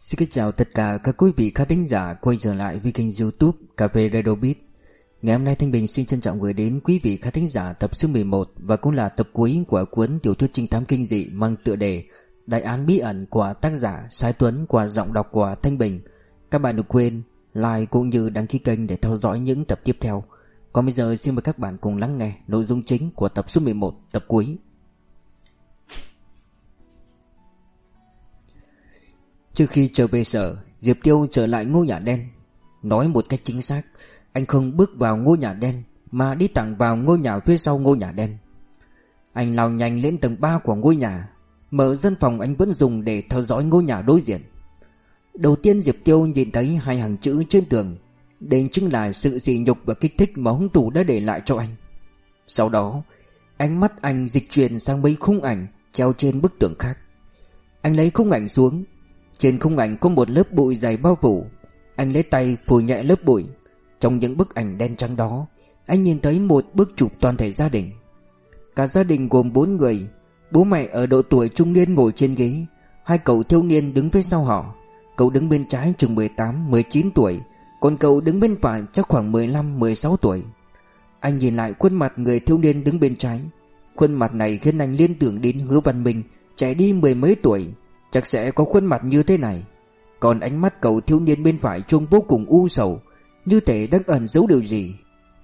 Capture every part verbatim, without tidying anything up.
Xin kính chào tất cả các quý vị khán thính giả quay trở lại với kênh YouTube Cà phê Radio Beat. Ngày hôm nay Thanh Bình xin trân trọng gửi đến quý vị khán thính giả tập số mười một và cũng là tập cuối của cuốn tiểu thuyết trinh thám kinh dị mang tựa đề Đại án bí ẩn của tác giả Sái Tuấn qua giọng đọc của Thanh Bình. Các bạn đừng quên like cũng như đăng ký kênh để theo dõi những tập tiếp theo. Còn bây giờ xin mời các bạn cùng lắng nghe nội dung chính của tập số mười một, tập cuối. Trước khi trở về sở, Diệp Tiêu trở lại ngôi nhà đen. Nói một cách chính xác, anh không bước vào ngôi nhà đen mà đi thẳng vào ngôi nhà phía sau ngôi nhà đen. Anh lao nhanh lên tầng ba của ngôi nhà, mở dân phòng anh vẫn dùng để theo dõi ngôi nhà đối diện. Đầu tiên Diệp Tiêu nhìn thấy hai hàng chữ trên tường. Đây chính là sự sỉ nhục và kích thích mà hung thủ đã để lại cho anh. Sau đó, ánh mắt anh dịch chuyển sang mấy khung ảnh treo trên bức tường khác. Anh lấy khung ảnh xuống. Trên khung ảnh có một lớp bụi dày bao phủ. Anh lấy tay phủi nhẹ lớp bụi. Trong những bức ảnh đen trắng đó, anh nhìn thấy một bức chụp toàn thể gia đình. Cả gia đình gồm bốn người. Bố mẹ ở độ tuổi trung niên ngồi trên ghế, hai cậu thiếu niên đứng phía sau họ. Cậu đứng bên trái chừng mười tám, mười chín tuổi, còn cậu đứng bên phải chắc khoảng mười lăm, mười sáu tuổi. Anh nhìn lại khuôn mặt người thiếu niên đứng bên trái. Khuôn mặt này khiến anh liên tưởng đến Hứa Văn Minh, trẻ đi mười mấy tuổi, chắc sẽ có khuôn mặt như thế này. Còn ánh mắt cậu thiếu niên bên phải trông vô cùng u sầu, như thể đang ẩn giấu điều gì.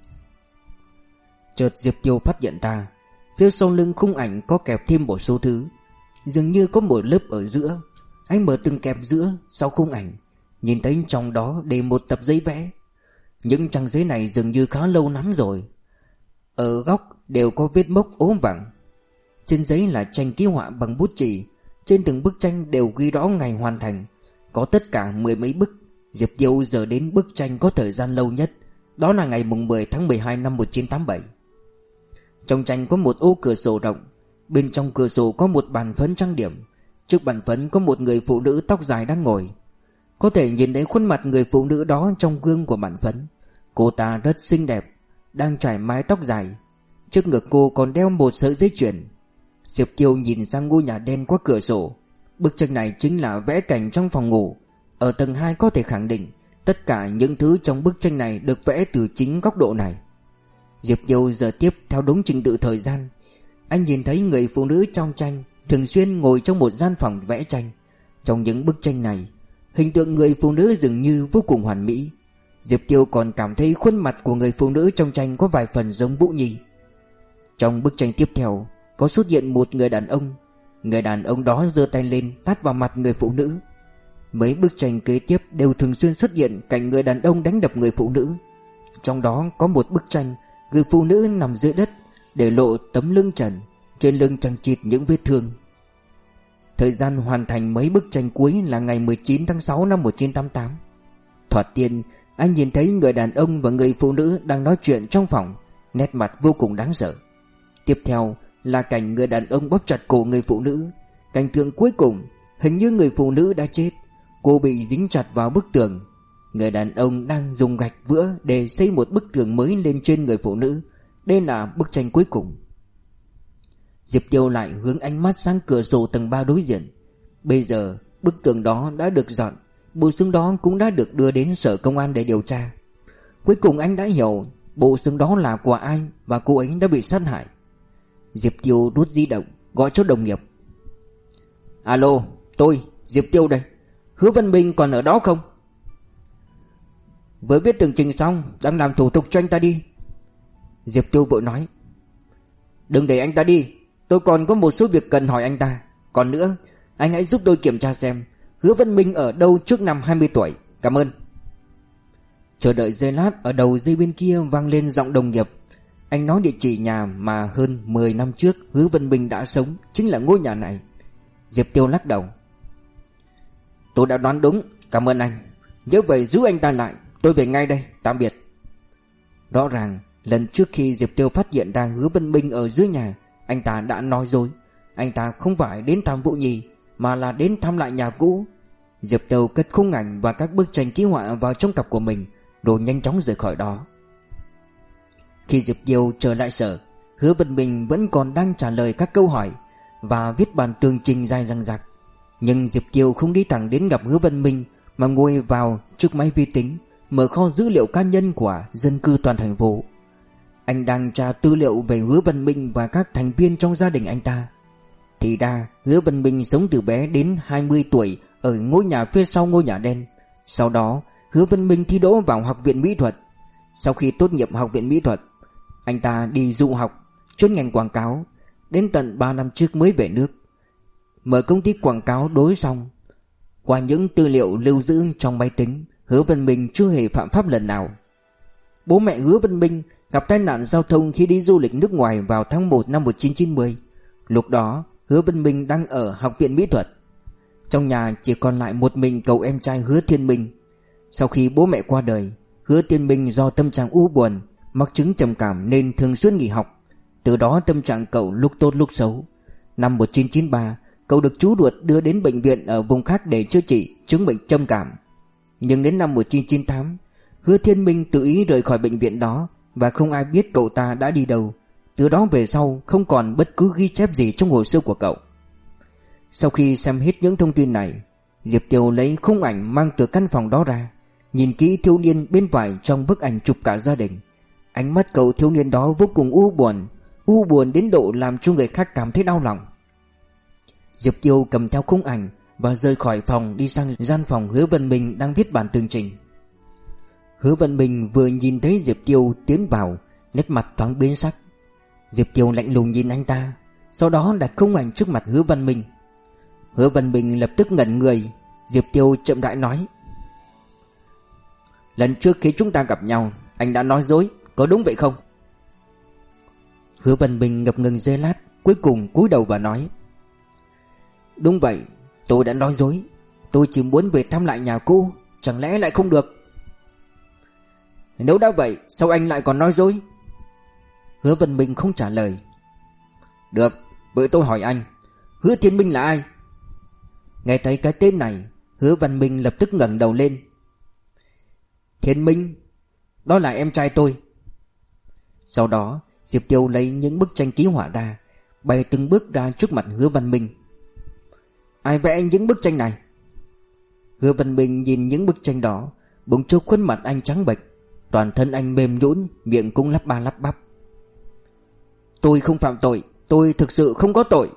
Chợt Diệp Tiêu phát hiện ra, phía sau lưng khung ảnh có kẹp thêm một số thứ, dường như có một lớp ở giữa. Anh mở từng kẹp giữa sau khung ảnh, nhìn thấy trong đó để một tập giấy vẽ. Những trang giấy này dường như khá lâu lắm rồi. Ở góc đều có vết mốc ố vàng. Trên giấy là tranh ký họa bằng bút chì. Trên từng bức tranh đều ghi rõ ngày hoàn thành. Có tất cả mười mấy bức. Diệp Tiêu giờ đến bức tranh có thời gian lâu nhất, đó là ngày mùng mười tháng mười hai năm một nghìn chín trăm tám mươi bảy. Trong tranh có một ô cửa sổ rộng. Bên trong cửa sổ có một bàn phấn trang điểm. Trước bàn phấn có một người phụ nữ tóc dài đang ngồi. Có thể nhìn thấy khuôn mặt người phụ nữ đó trong gương của bàn phấn. Cô ta rất xinh đẹp, đang trải mái tóc dài. Trước ngực cô còn đeo một sợi dây chuyền. Diệp Tiêu nhìn sang ngôi nhà đen qua cửa sổ. Bức tranh này chính là vẽ cảnh trong phòng ngủ. Ở tầng hai có thể khẳng định tất cả những thứ trong bức tranh này được vẽ từ chính góc độ này. Diệp Tiêu giờ tiếp theo đúng trình tự thời gian. Anh nhìn thấy người phụ nữ trong tranh thường xuyên ngồi trong một gian phòng vẽ tranh. Trong những bức tranh này, hình tượng người phụ nữ dường như vô cùng hoàn mỹ. Diệp Tiêu còn cảm thấy khuôn mặt của người phụ nữ trong tranh có vài phần giống Vũ Nhi. Trong bức tranh tiếp theo có xuất hiện một người đàn ông. Người đàn ông đó giơ tay lên tát vào mặt người phụ nữ. Mấy bức tranh kế tiếp đều thường xuyên xuất hiện cảnh người đàn ông đánh đập người phụ nữ. Trong đó có một bức tranh người phụ nữ nằm dưới đất, để lộ tấm lưng trần, trên lưng chằng chịt những vết thương. Thời gian hoàn thành mấy bức tranh cuối là ngày mười chín tháng sáu năm một nghìn chín trăm tám mươi tám. Thoạt tiên anh nhìn thấy người đàn ông và người phụ nữ đang nói chuyện trong phòng, nét mặt vô cùng đáng sợ. Tiếp theo là cảnh người đàn ông bóp chặt cổ người phụ nữ. Cảnh tượng cuối cùng, hình như người phụ nữ đã chết, cô bị dính chặt vào bức tường. Người đàn ông đang dùng gạch vữa để xây một bức tường mới lên trên người phụ nữ. Đây là bức tranh cuối cùng. Diệp Tiêu lại hướng ánh mắt sang cửa sổ tầng ba đối diện. Bây giờ bức tường đó đã được dọn, bộ xương đó cũng đã được đưa đến sở công an để điều tra. Cuối cùng anh đã hiểu bộ xương đó là của ai và cô ấy đã bị sát hại. Diệp Tiêu rút di động gọi cho đồng nghiệp. Alo, tôi Diệp Tiêu đây. Hứa Văn Minh còn ở đó không? Vừa viết tường trình xong, đang làm thủ tục cho anh ta đi. Diệp Tiêu vội nói. Đừng để anh ta đi, tôi còn có một số việc cần hỏi anh ta. Còn nữa, anh hãy giúp tôi kiểm tra xem Hứa Văn Minh ở đâu trước năm hai mươi tuổi. Cảm ơn. Chờ đợi giây lát, ở đầu dây bên kia vang lên giọng đồng nghiệp. Anh nói địa chỉ nhà mà hơn mười năm trước Hứa Văn Minh đã sống, chính là ngôi nhà này. Diệp Tiêu lắc đầu. Tôi đã đoán đúng, cảm ơn anh. Nhớ vậy giữ anh ta lại, tôi về ngay đây, tạm biệt. Rõ ràng lần trước khi Diệp Tiêu phát hiện ra Hứa Văn Minh ở dưới nhà, anh ta đã nói dối. Anh ta không phải đến thăm Vũ Nhi, mà là đến thăm lại nhà cũ. Diệp Tiêu cất khung ảnh và các bức tranh ký họa vào trong cặp của mình, rồi nhanh chóng rời khỏi đó. Khi Diệp Tiêu trở lại sở, Hứa Văn Minh vẫn còn đang trả lời các câu hỏi và viết bản tường trình dài dằng dặc. Nhưng Diệp Tiêu không đi thẳng đến gặp Hứa Văn Minh, mà ngồi vào trước máy vi tính, mở kho dữ liệu cá nhân của dân cư toàn thành phố. Anh đang tra tư liệu về Hứa Văn Minh và các thành viên trong gia đình anh ta. Thì ra Hứa Văn Minh sống từ bé đến hai mươi tuổi ở ngôi nhà phía sau ngôi nhà đen. Sau đó Hứa Văn Minh thi đỗ vào Học viện Mỹ thuật. Sau khi tốt nghiệp Học viện Mỹ thuật, anh ta đi du học chuyên ngành quảng cáo, đến tận ba năm trước mới về nước, mở công ty quảng cáo đối xong. Qua những tư liệu lưu giữ trong máy tính, Hứa Văn Minh chưa hề phạm pháp lần nào. Bố mẹ Hứa Văn Minh gặp tai nạn giao thông khi đi du lịch nước ngoài vào tháng một năm một nghìn chín trăm chín mươi. Lúc đó Hứa Văn Minh đang ở Học viện Mỹ thuật. Trong nhà chỉ còn lại một mình cậu em trai Hứa Thiên Minh. Sau khi bố mẹ qua đời, Hứa Thiên Minh do tâm trạng u buồn, mắc chứng trầm cảm nên thường xuyên nghỉ học. Từ đó tâm trạng cậu lúc tốt lúc xấu. Năm một nghìn chín trăm chín mươi ba, cậu được chú ruột đưa đến bệnh viện ở vùng khác để chữa trị chứng bệnh trầm cảm. Nhưng đến năm một nghìn chín trăm chín mươi tám, Hứa Thiên Minh tự ý rời khỏi bệnh viện đó và không ai biết cậu ta đã đi đâu. Từ đó về sau không còn bất cứ ghi chép gì trong hồ sơ của cậu. Sau khi xem hết những thông tin này, Diệp Tiêu lấy khung ảnh mang từ căn phòng đó ra, nhìn kỹ thiếu niên bên phải trong bức ảnh chụp cả gia đình. Ánh mắt cậu thiếu niên đó vô cùng u buồn, u buồn đến độ làm cho người khác cảm thấy đau lòng. Diệp Tiêu cầm theo khung ảnh và rời khỏi phòng, đi sang gian phòng Hứa Văn Minh đang viết bản tường trình. Hứa Văn Minh vừa nhìn thấy Diệp Tiêu tiến vào, nét mặt thoáng biến sắc. Diệp Tiêu lạnh lùng nhìn anh ta, sau đó đặt khung ảnh trước mặt Hứa Văn Minh. Hứa Văn Minh lập tức ngẩn người. Diệp Tiêu chậm rãi nói: "Lần trước khi chúng ta gặp nhau, anh đã nói dối, có đúng vậy không?" Hứa Văn Minh ngập ngừng giây lát, cuối cùng cúi đầu và nói: "Đúng vậy, tôi đã nói dối. Tôi chỉ muốn về thăm lại nhà cũ, chẳng lẽ lại không được?" "Nếu đã vậy, sao anh lại còn nói dối?" Hứa Văn Minh không trả lời. "Được, vậy tôi hỏi anh, Hứa Thiên Minh là ai?" Nghe thấy cái tên này, Hứa Văn Minh lập tức ngẩng đầu lên. "Thiên Minh, đó là em trai tôi." Sau đó Diệp Tiêu lấy những bức tranh ký họa ra, bày từng bước ra trước mặt Hứa Văn Minh. "Ai vẽ những bức tranh này?" Hứa Văn Minh nhìn những bức tranh đó, bỗng chốc khuôn mặt anh trắng bệch, toàn thân anh mềm nhũn, miệng cũng lắp ba lắp bắp. "Tôi không phạm tội, tôi thực sự không có tội."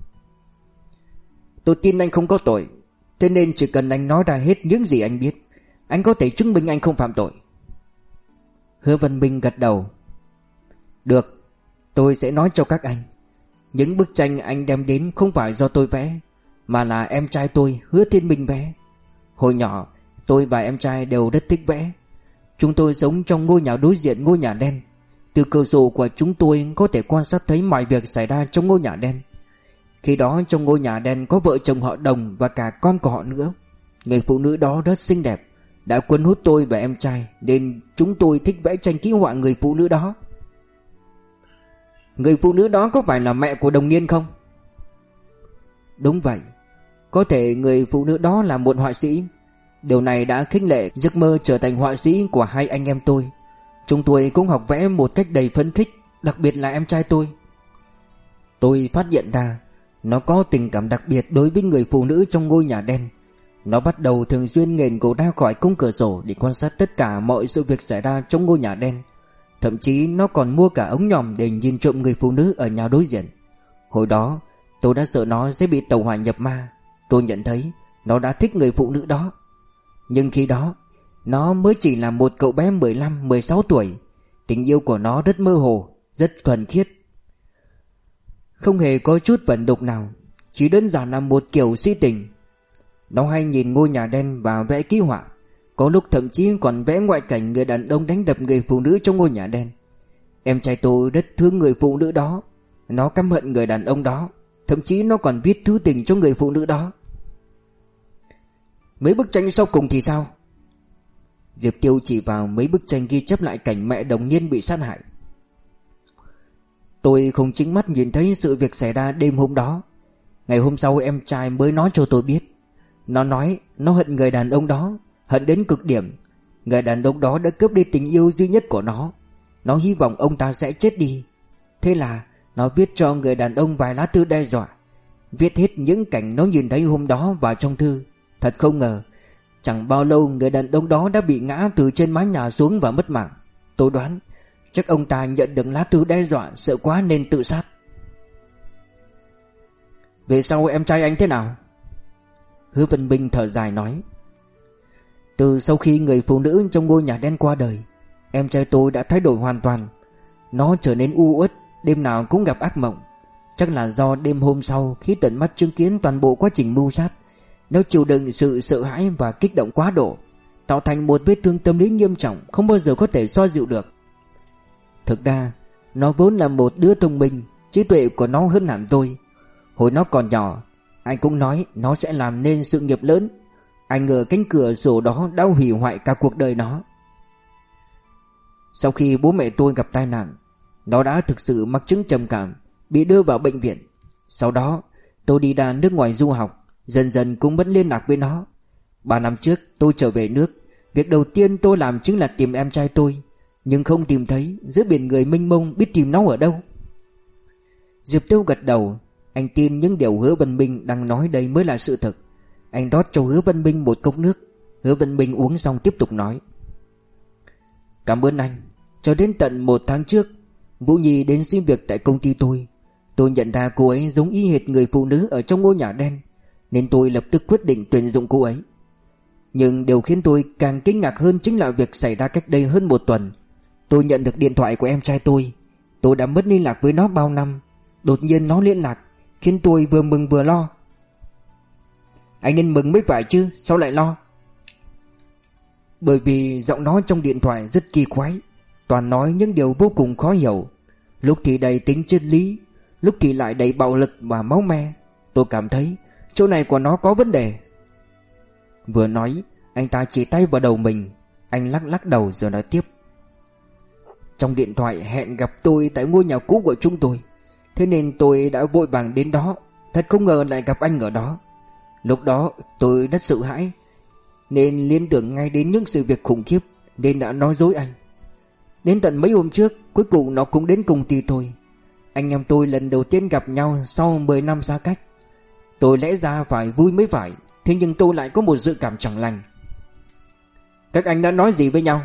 "Tôi tin anh không có tội, thế nên chỉ cần anh nói ra hết những gì anh biết, anh có thể chứng minh anh không phạm tội." Hứa Văn Minh gật đầu. "Được, tôi sẽ nói cho các anh. Những bức tranh anh đem đến không phải do tôi vẽ, mà là em trai tôi Hứa Thiên Minh vẽ. Hồi nhỏ tôi và em trai đều rất thích vẽ. Chúng tôi sống trong ngôi nhà đối diện ngôi nhà đen. Từ cửa sổ của chúng tôi có thể quan sát thấy mọi việc xảy ra trong ngôi nhà đen. Khi đó trong ngôi nhà đen có vợ chồng họ Đồng và cả con của họ nữa. Người phụ nữ đó rất xinh đẹp, đã cuốn hút tôi và em trai, nên chúng tôi thích vẽ tranh ký họa người phụ nữ đó." "Người phụ nữ đó có phải là mẹ của Đồng Niên không?" "Đúng vậy. Có thể người phụ nữ đó là một họa sĩ. Điều này đã khích lệ giấc mơ trở thành họa sĩ của hai anh em tôi. Chúng tôi cũng học vẽ một cách đầy phấn khích, đặc biệt là em trai tôi. Tôi phát hiện ra nó có tình cảm đặc biệt đối với người phụ nữ trong ngôi nhà đen. Nó bắt đầu thường xuyên nghển cổ ra khỏi khung cửa sổ để quan sát tất cả mọi sự việc xảy ra trong ngôi nhà đen. Thậm chí nó còn mua cả ống nhòm để nhìn trộm người phụ nữ ở nhà đối diện. Hồi đó tôi đã sợ nó sẽ bị tẩu hỏa nhập ma. Tôi nhận thấy nó đã thích người phụ nữ đó. Nhưng khi đó nó mới chỉ là một cậu bé mười lăm mười sáu tuổi. Tình yêu của nó rất mơ hồ, rất thuần khiết, không hề có chút vận đục nào, chỉ đơn giản là một kiểu si tình. Nó hay nhìn ngôi nhà đen và vẽ ký họa, có lúc thậm chí còn vẽ ngoại cảnh người đàn ông đánh đập người phụ nữ trong ngôi nhà đen. Em trai tôi rất thương người phụ nữ đó. Nó căm hận người đàn ông đó, thậm chí nó còn viết thư tình cho người phụ nữ đó." "Mấy bức tranh sau cùng thì sao?" Diệp Tiêu chỉ vào mấy bức tranh ghi chép lại cảnh mẹ Đồng Niên bị sát hại. "Tôi không chính mắt nhìn thấy sự việc xảy ra đêm hôm đó. Ngày hôm sau em trai mới nói cho tôi biết. Nó nói nó hận người đàn ông đó, hận đến cực điểm. Người đàn ông đó đã cướp đi tình yêu duy nhất của nó. Nó hy vọng ông ta sẽ chết đi. Thế là nó viết cho người đàn ông vài lá thư đe dọa. viết hết những cảnh nó nhìn thấy hôm đó vào trong thư. Thật không ngờ, chẳng bao lâu người đàn ông đó đã bị ngã từ trên mái nhà xuống và mất mạng. Tôi đoán chắc ông ta nhận được lá thư đe dọa, sợ quá nên tự sát. Về sau em trai anh thế nào? Hứa Văn Minh thở dài nói. Từ sau khi người phụ nữ trong ngôi nhà đen qua đời, em trai tôi đã thay đổi hoàn toàn. Nó trở nên u uất, đêm nào cũng gặp ác mộng. Chắc là do đêm hôm sau, khi tận mắt chứng kiến toàn bộ quá trình mưu sát, nó chịu đựng sự sợ hãi và kích động quá độ, tạo thành một vết thương tâm lý nghiêm trọng, không bao giờ có thể xoa dịu được. Thực ra nó vốn là một đứa thông minh, trí tuệ của nó hơn hẳn tôi. Hồi nó còn nhỏ, anh cũng nói nó sẽ làm nên sự nghiệp lớn. Anh ngờ cánh cửa sổ đó đã hủy hoại cả cuộc đời nó. Sau khi bố mẹ tôi gặp tai nạn, nó đã thực sự mắc chứng trầm cảm, bị đưa vào bệnh viện. Sau đó tôi đi ra nước ngoài du học, dần dần cũng mất liên lạc với nó. Ba năm trước tôi trở về nước, việc đầu tiên tôi làm chính là tìm em trai tôi. Nhưng không tìm thấy, giữa biển người mênh mông biết tìm nó ở đâu. Diệp Tiêu gật đầu. Anh tin những điều Hứa Văn Minh đang nói đây mới là sự thật. Anh rót cho Hứa Văn Minh một cốc nước. Hứa Văn Minh uống xong tiếp tục nói. Cảm ơn anh. Cho đến tận một tháng trước, Vũ Nhi đến xin việc tại công ty tôi. Tôi nhận ra cô ấy giống y hệt người phụ nữ ở trong ngôi nhà đen, nên tôi lập tức quyết định tuyển dụng cô ấy. Nhưng điều khiến tôi càng kinh ngạc hơn chính là việc xảy ra cách đây hơn một tuần. Tôi nhận được điện thoại của em trai tôi. Tôi đã mất liên lạc với nó bao năm. Đột nhiên nó liên lạc, khiến tôi vừa mừng vừa lo. Anh nên mừng mới phải chứ, sao lại lo? Bởi vì giọng nói trong điện thoại rất kỳ quái, toàn nói những điều vô cùng khó hiểu. Lúc thì đầy tính triết lý, lúc thì lại đầy bạo lực và máu me. Tôi cảm thấy chỗ này của nó có vấn đề. Vừa nói, anh ta chỉ tay vào đầu mình. Anh lắc lắc đầu rồi nói tiếp. Trong điện thoại hẹn gặp tôi tại ngôi nhà cũ của chúng tôi, thế nên tôi đã vội vàng đến đó. Thật không ngờ lại gặp anh ở đó. Lúc đó tôi rất sợ hãi, nên liên tưởng ngay đến những sự việc khủng khiếp, nên đã nói dối anh. Đến tận mấy hôm trước, cuối cùng nó cũng đến công ty tôi. Anh em tôi lần đầu tiên gặp nhau sau mười năm xa cách. Tôi lẽ ra phải vui mới phải, thế nhưng tôi lại có một dự cảm chẳng lành. Các anh đã nói gì với nhau?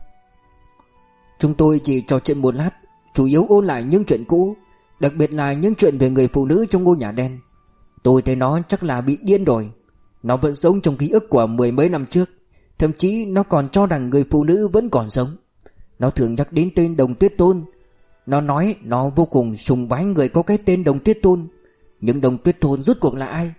Chúng tôi chỉ trò chuyện một lát, chủ yếu ôn lại những chuyện cũ, đặc biệt là những chuyện về người phụ nữ trong ngôi nhà đen. Tôi thấy nó chắc là bị điên rồi. Nó vẫn sống trong ký ức của mười mấy năm trước. Thậm chí nó còn cho rằng người phụ nữ vẫn còn sống. Nó thường nhắc đến tên Đồng Tuyết Tôn. Nó nói nó vô cùng sùng bái người có cái tên Đồng Tuyết Tôn. Nhưng Đồng Tuyết Tôn rốt cuộc là ai?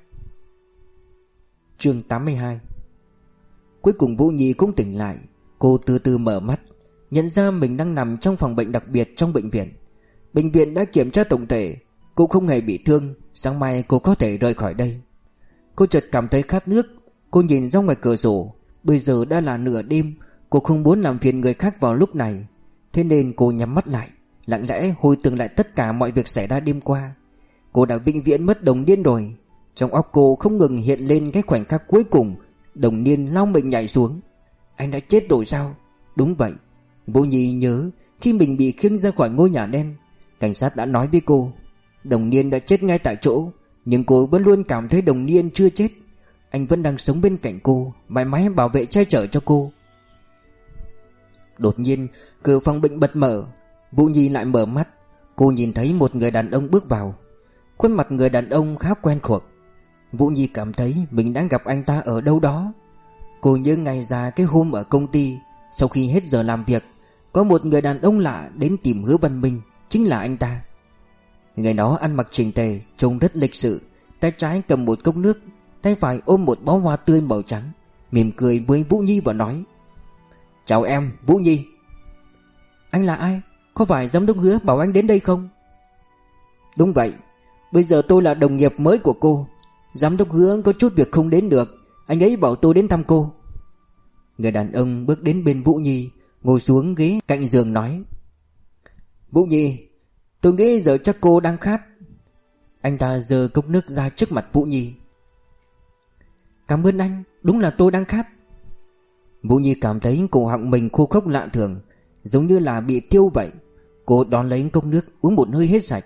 Chương tám mươi hai. Cuối cùng Vũ Nhi cũng tỉnh lại. Cô từ từ mở mắt, nhận ra mình đang nằm trong phòng bệnh đặc biệt trong bệnh viện. Bệnh viện đã kiểm tra tổng thể, cô không hề bị thương. Sáng mai cô có thể rời khỏi đây. Cô chợt cảm thấy khát nước. Cô nhìn ra ngoài cửa sổ. Bây giờ đã là nửa đêm. Cô không muốn làm phiền người khác vào lúc này, thế nên cô nhắm mắt lại, lặng lẽ hồi tưởng lại tất cả mọi việc xảy ra đêm qua. Cô đã vĩnh viễn mất Đồng Niên rồi. Trong óc cô không ngừng hiện lên cái khoảnh khắc cuối cùng Đồng Niên lao mình nhảy xuống. Anh đã chết rồi sao? Đúng vậy. Vũ Nhi nhớ khi mình bị khiêng ra khỏi ngôi nhà đen, cảnh sát đã nói với cô Đồng Niên đã chết ngay tại chỗ. Nhưng cô vẫn luôn cảm thấy Đồng Niên chưa chết. Anh vẫn đang sống bên cạnh cô, mãi mãi bảo vệ che chở cho cô. Đột nhiên cửa phòng bệnh bật mở. Vũ Nhi lại mở mắt. Cô nhìn thấy một người đàn ông bước vào. Khuôn mặt người đàn ông khá quen thuộc. Vũ Nhi cảm thấy mình đã gặp anh ta ở đâu đó. Cô nhớ ngay ra cái hôm ở công ty, sau khi hết giờ làm việc, có một người đàn ông lạ đến tìm Hứa Văn Minh. Chính là anh ta. Người đó ăn mặc chỉnh tề, trông rất lịch sự. Tay trái cầm một cốc nước, tay phải ôm một bó hoa tươi màu trắng, mỉm cười với Vũ Nhi và nói: Chào em, Vũ Nhi. Anh là ai? Có phải giám đốc Hứa bảo anh đến đây không? Đúng vậy. Bây giờ tôi là đồng nghiệp mới của cô. Giám đốc Hứa có chút việc không đến được, anh ấy bảo tôi đến thăm cô. Người đàn ông bước đến bên Vũ Nhi, ngồi xuống ghế cạnh giường nói: Vũ Nhi, tôi nghĩ giờ chắc cô đang khát. Anh ta giơ cốc nước ra trước mặt Vũ Nhi. Cảm ơn anh, đúng là tôi đang khát. Vũ Nhi cảm thấy cổ họng mình khô khốc lạ thường, giống như là bị thiêu vậy. Cô đón lấy cốc nước uống một hơi hết sạch,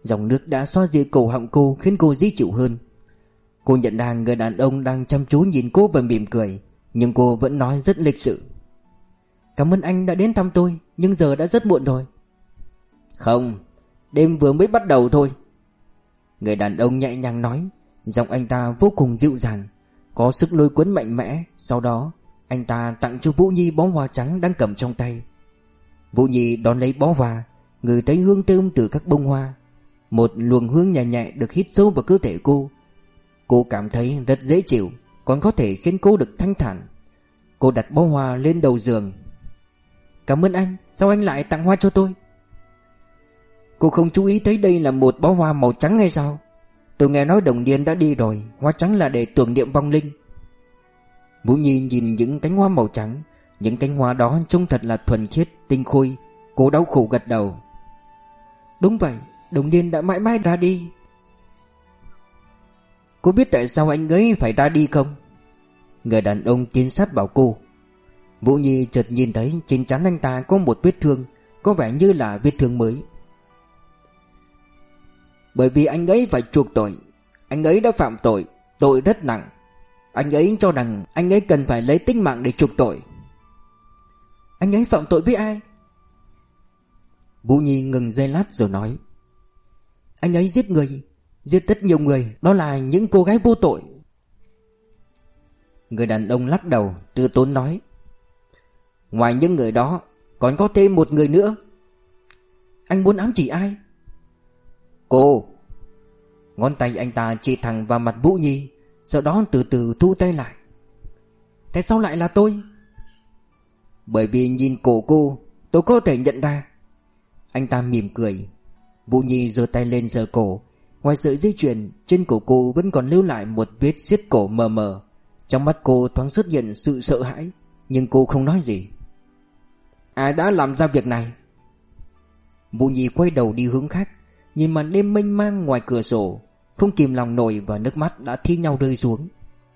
Dòng nước đã xoa dịu cổ họng cô, khiến cô dễ chịu hơn. Cô nhận ra người đàn ông đang chăm chú nhìn cô và mỉm cười, nhưng cô vẫn nói rất lịch sự: "Cảm ơn anh đã đến thăm tôi, nhưng giờ đã rất muộn rồi." "Không, đêm vừa mới bắt đầu thôi." Người đàn ông nhẹ nhàng nói. Giọng anh ta vô cùng dịu dàng, có sức lôi cuốn mạnh mẽ. Sau đó anh ta tặng cho Vũ Nhi bó hoa trắng đang cầm trong tay. Vũ Nhi đón lấy bó hoa, ngửi thấy hương thơm từ các bông hoa. Một luồng hương nhẹ nhẹ được hít sâu vào cơ thể cô. Cô cảm thấy rất dễ chịu, còn có thể khiến cô được thanh thản. Cô đặt bó hoa lên đầu giường. "Cảm ơn anh, sao anh lại tặng hoa cho tôi?" "Cô không chú ý thấy đây là một bó hoa màu trắng hay sao? Tôi nghe nói Đồng Niên đã đi rồi, hoa trắng là để tưởng niệm vong linh." Vũ Nhi nhìn những cánh hoa màu trắng. Những cánh hoa đó trông thật là thuần khiết, tinh khôi. Cô đau khổ gật đầu. "Đúng vậy, Đồng Niên đã mãi mãi ra đi." "Cô biết tại sao anh ấy phải ra đi không?" Người đàn ông tiến sát vào cô. Vũ Nhi chợt nhìn thấy trên trán anh ta có một vết thương, có vẻ như là vết thương mới. "Bởi vì anh ấy phải chuộc tội. Anh ấy đã phạm tội, tội rất nặng. Anh ấy cho rằng anh ấy cần phải lấy tính mạng để chuộc tội." "Anh ấy phạm tội với ai?" Vũ Nhi ngừng giây lát rồi nói: "Anh ấy giết người, giết rất nhiều người, đó là những cô gái vô tội." Người đàn ông lắc đầu, từ tốn nói: "Ngoài những người đó, còn có thêm một người nữa." "Anh muốn ám chỉ ai?" "Cô." Ngón tay anh ta chỉ thẳng vào mặt Vũ Nhi, sau đó từ từ thu tay lại. "Tại sao lại là tôi?" "Bởi vì nhìn cổ cô, tôi có thể nhận ra." Anh ta mỉm cười. Vũ Nhi giơ tay lên sờ cổ. Ngoài sợi dây chuyền, trên cổ cô vẫn còn lưu lại một vết siết cổ mờ mờ. Trong mắt cô thoáng xuất hiện sự sợ hãi, nhưng cô không nói gì. "Ai đã làm ra việc này?" Vũ Nhi quay đầu đi hướng khác, nhìn màn đêm mênh mang ngoài cửa sổ, không kìm lòng nổi và nước mắt đã thi nhau rơi xuống.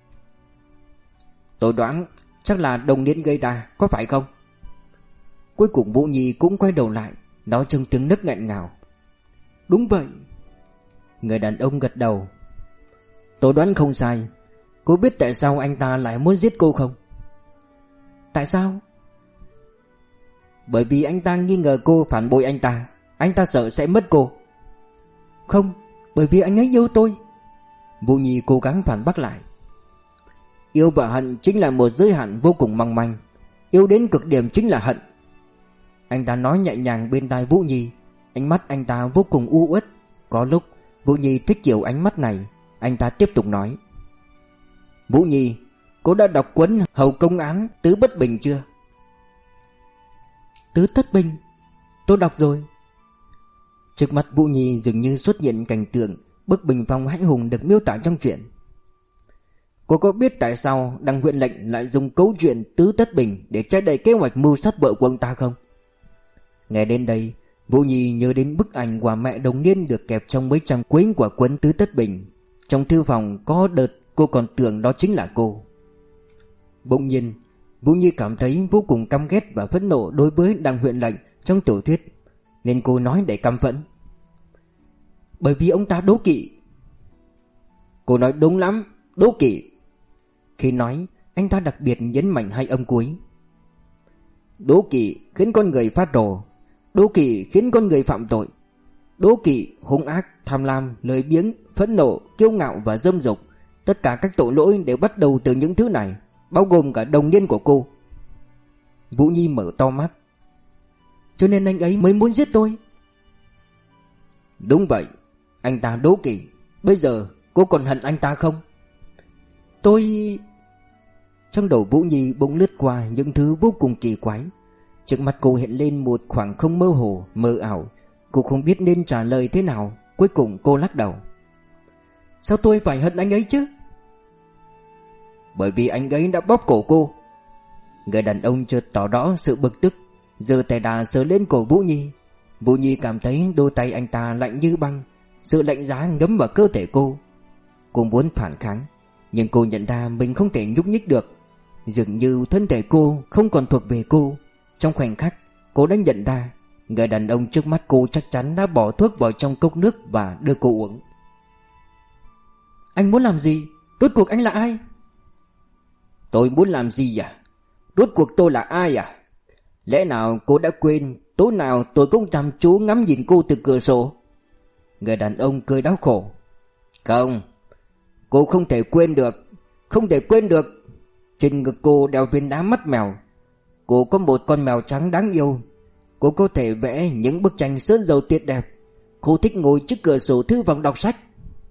"Tôi đoán chắc là Đồng Niên gây ra, có phải không?" Cuối cùng Vũ Nhi cũng quay đầu lại, nói trong tiếng nấc nghẹn ngào: "Đúng vậy." Người đàn ông gật đầu. "Tôi đoán không sai. Cô biết tại sao anh ta lại muốn giết cô không?" "Tại sao?" "Bởi vì anh ta nghi ngờ cô phản bội anh ta. Anh ta sợ sẽ mất cô." "Không, bởi vì anh ấy yêu tôi." Vũ Nhi cố gắng phản bác lại. "Yêu và hận chính là một giới hạn vô cùng mong manh. Yêu đến cực điểm chính là hận." Anh ta nói nhẹ nhàng bên tai Vũ Nhi. Ánh mắt anh ta vô cùng u uất. Có lúc Vũ Nhi thích kiểu ánh mắt này. Anh ta tiếp tục nói: "Vũ Nhi, cô đã đọc cuốn Hầu Công Án Tứ Bất Bình chưa?" "Tứ Thất Bình? Tôi đọc rồi." Trước mắt Vũ Nhi dường như xuất hiện cảnh tượng bức bình phong hãi hùng được miêu tả trong truyện. "Cô có biết tại sao Đăng huyện lệnh lại dùng câu chuyện Tứ Thất Bình để che đậy kế hoạch mưu sát vợ của ông ta không?" Nghe đến đây, Vũ Nhi nhớ đến bức ảnh của mẹ Đồng Niên được kẹp trong mấy trang cuối của cuốn Tứ Thất Bình. Trong thư phòng có đợt cô còn tưởng đó chính là cô. Bỗng nhiên Vũ Nhi cảm thấy vô cùng căm ghét và phẫn nộ đối với Đăng huyện lệnh trong tiểu thuyết, nên cô nói để căm phẫn: "Bởi vì ông ta đố kỵ." "Cô nói đúng lắm, đố kỵ." Khi nói, anh ta đặc biệt nhấn mạnh hai âm cuối. "Đố kỵ khiến con người phát rồ, đố kỵ khiến con người phạm tội. Đố kỵ, hung ác, tham lam, lười biếng, phẫn nộ, kiêu ngạo và dâm dục. Tất cả các tội lỗi đều bắt đầu từ những thứ này, bao gồm cả Đồng Niên của cô." Vũ Nhi mở to mắt. "Cho nên anh ấy mới muốn giết tôi?" "Đúng vậy, anh ta đố kỵ. Bây giờ cô còn hận anh ta không?" "Tôi..." Trong đầu Vũ Nhi bỗng lướt qua những thứ vô cùng kỳ quái. Trước mặt cô hiện lên một khoảng không mơ hồ, mơ ảo. Cô không biết nên trả lời thế nào. Cuối cùng cô lắc đầu. "Sao tôi phải hận anh ấy chứ?" "Bởi vì anh ấy đã bóp cổ cô." Người đàn ông chợt tỏ rõ sự bực tức, giơ tay đà sờ lên cổ Vũ Nhi. Vũ Nhi cảm thấy đôi tay anh ta lạnh như băng. Sự lạnh giá ngấm vào cơ thể cô. Cô muốn phản kháng, nhưng cô nhận ra mình không thể nhúc nhích được. Dường như thân thể cô không còn thuộc về cô. Trong khoảnh khắc cô đã nhận ra Người đàn ông trước mắt cô chắc chắn đã bỏ thuốc vào trong cốc nước và đưa cô uống. Anh muốn làm gì? Rốt cuộc anh là ai? Tôi muốn làm gì à? Rốt cuộc tôi là ai à? Lẽ nào cô đã quên tối nào tôi cũng chăm chú ngắm nhìn cô từ cửa sổ? Người đàn ông cười đau khổ. Không, cô không thể quên được. Không thể quên được. Trên ngực cô đeo viên đá mắt mèo. Cô có một con mèo trắng đáng yêu. Cô có thể vẽ những bức tranh sơn dầu tuyệt đẹp. Cô thích ngồi trước cửa sổ thư phòng đọc sách.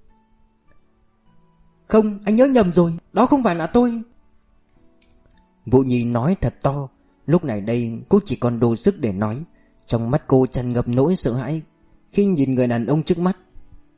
Không, anh nhớ nhầm rồi. Đó không phải là tôi. Vũ Nhi nói thật to. Lúc này đây cô chỉ còn đủ sức để nói. Trong mắt cô tràn ngập nỗi sợ hãi khi nhìn người đàn ông trước mắt.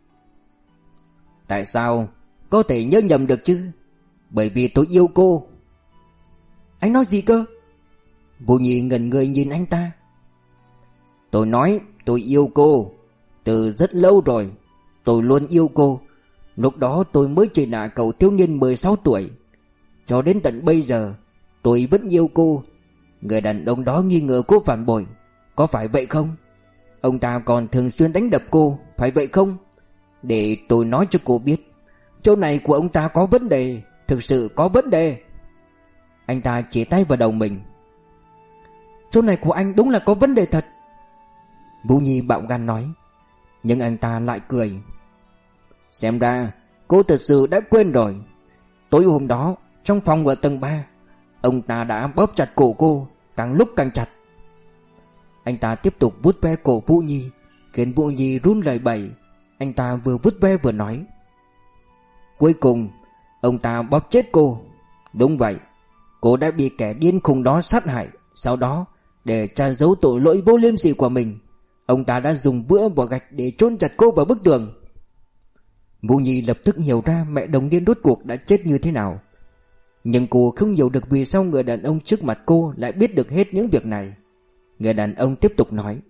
Tại sao có thể nhớ nhầm được chứ? Bởi vì tôi yêu cô. Anh nói gì cơ? Vũ Nhi ngẩn người nhìn anh ta. Tôi nói tôi yêu cô. Từ rất lâu rồi. Tôi luôn yêu cô. Lúc đó tôi mới chỉ là cậu thiếu niên mười sáu tuổi. Cho đến tận bây giờ tôi vẫn yêu cô. Người đàn ông đó nghi ngờ cô phản bội. Có phải vậy không? Ông ta còn thường xuyên đánh đập cô. Phải vậy không? Để tôi nói cho cô biết, chỗ này của ông ta có vấn đề. Thực sự có vấn đề. Anh ta chỉ tay vào đầu mình. Chỗ này của anh đúng là có vấn đề thật. Vũ Nhi bạo gan nói. Nhưng anh ta lại cười. Xem ra cô thật sự đã quên rồi. Tối hôm đó trong phòng ở tầng ba, ông ta đã bóp chặt cổ cô, càng lúc càng chặt. Anh ta tiếp tục vuốt ve cổ Vũ Nhi, khiến Vũ Nhi run rẩy bẩy. Anh ta vừa vuốt ve vừa nói. Cuối cùng ông ta bóp chết cô. Đúng vậy, cô đã bị kẻ điên khùng đó sát hại. Sau đó để che giấu tội lỗi vô liêm sỉ của mình, ông ta đã dùng bữa vỏ gạch để chôn chặt cô vào bức tường. Vũ Nhi lập tức hiểu ra mẹ đồng điên rốt cuộc đã chết như thế nào. Nhưng cô không hiểu được vì sao người đàn ông trước mặt cô lại biết được hết những việc này. Người đàn ông tiếp tục nói.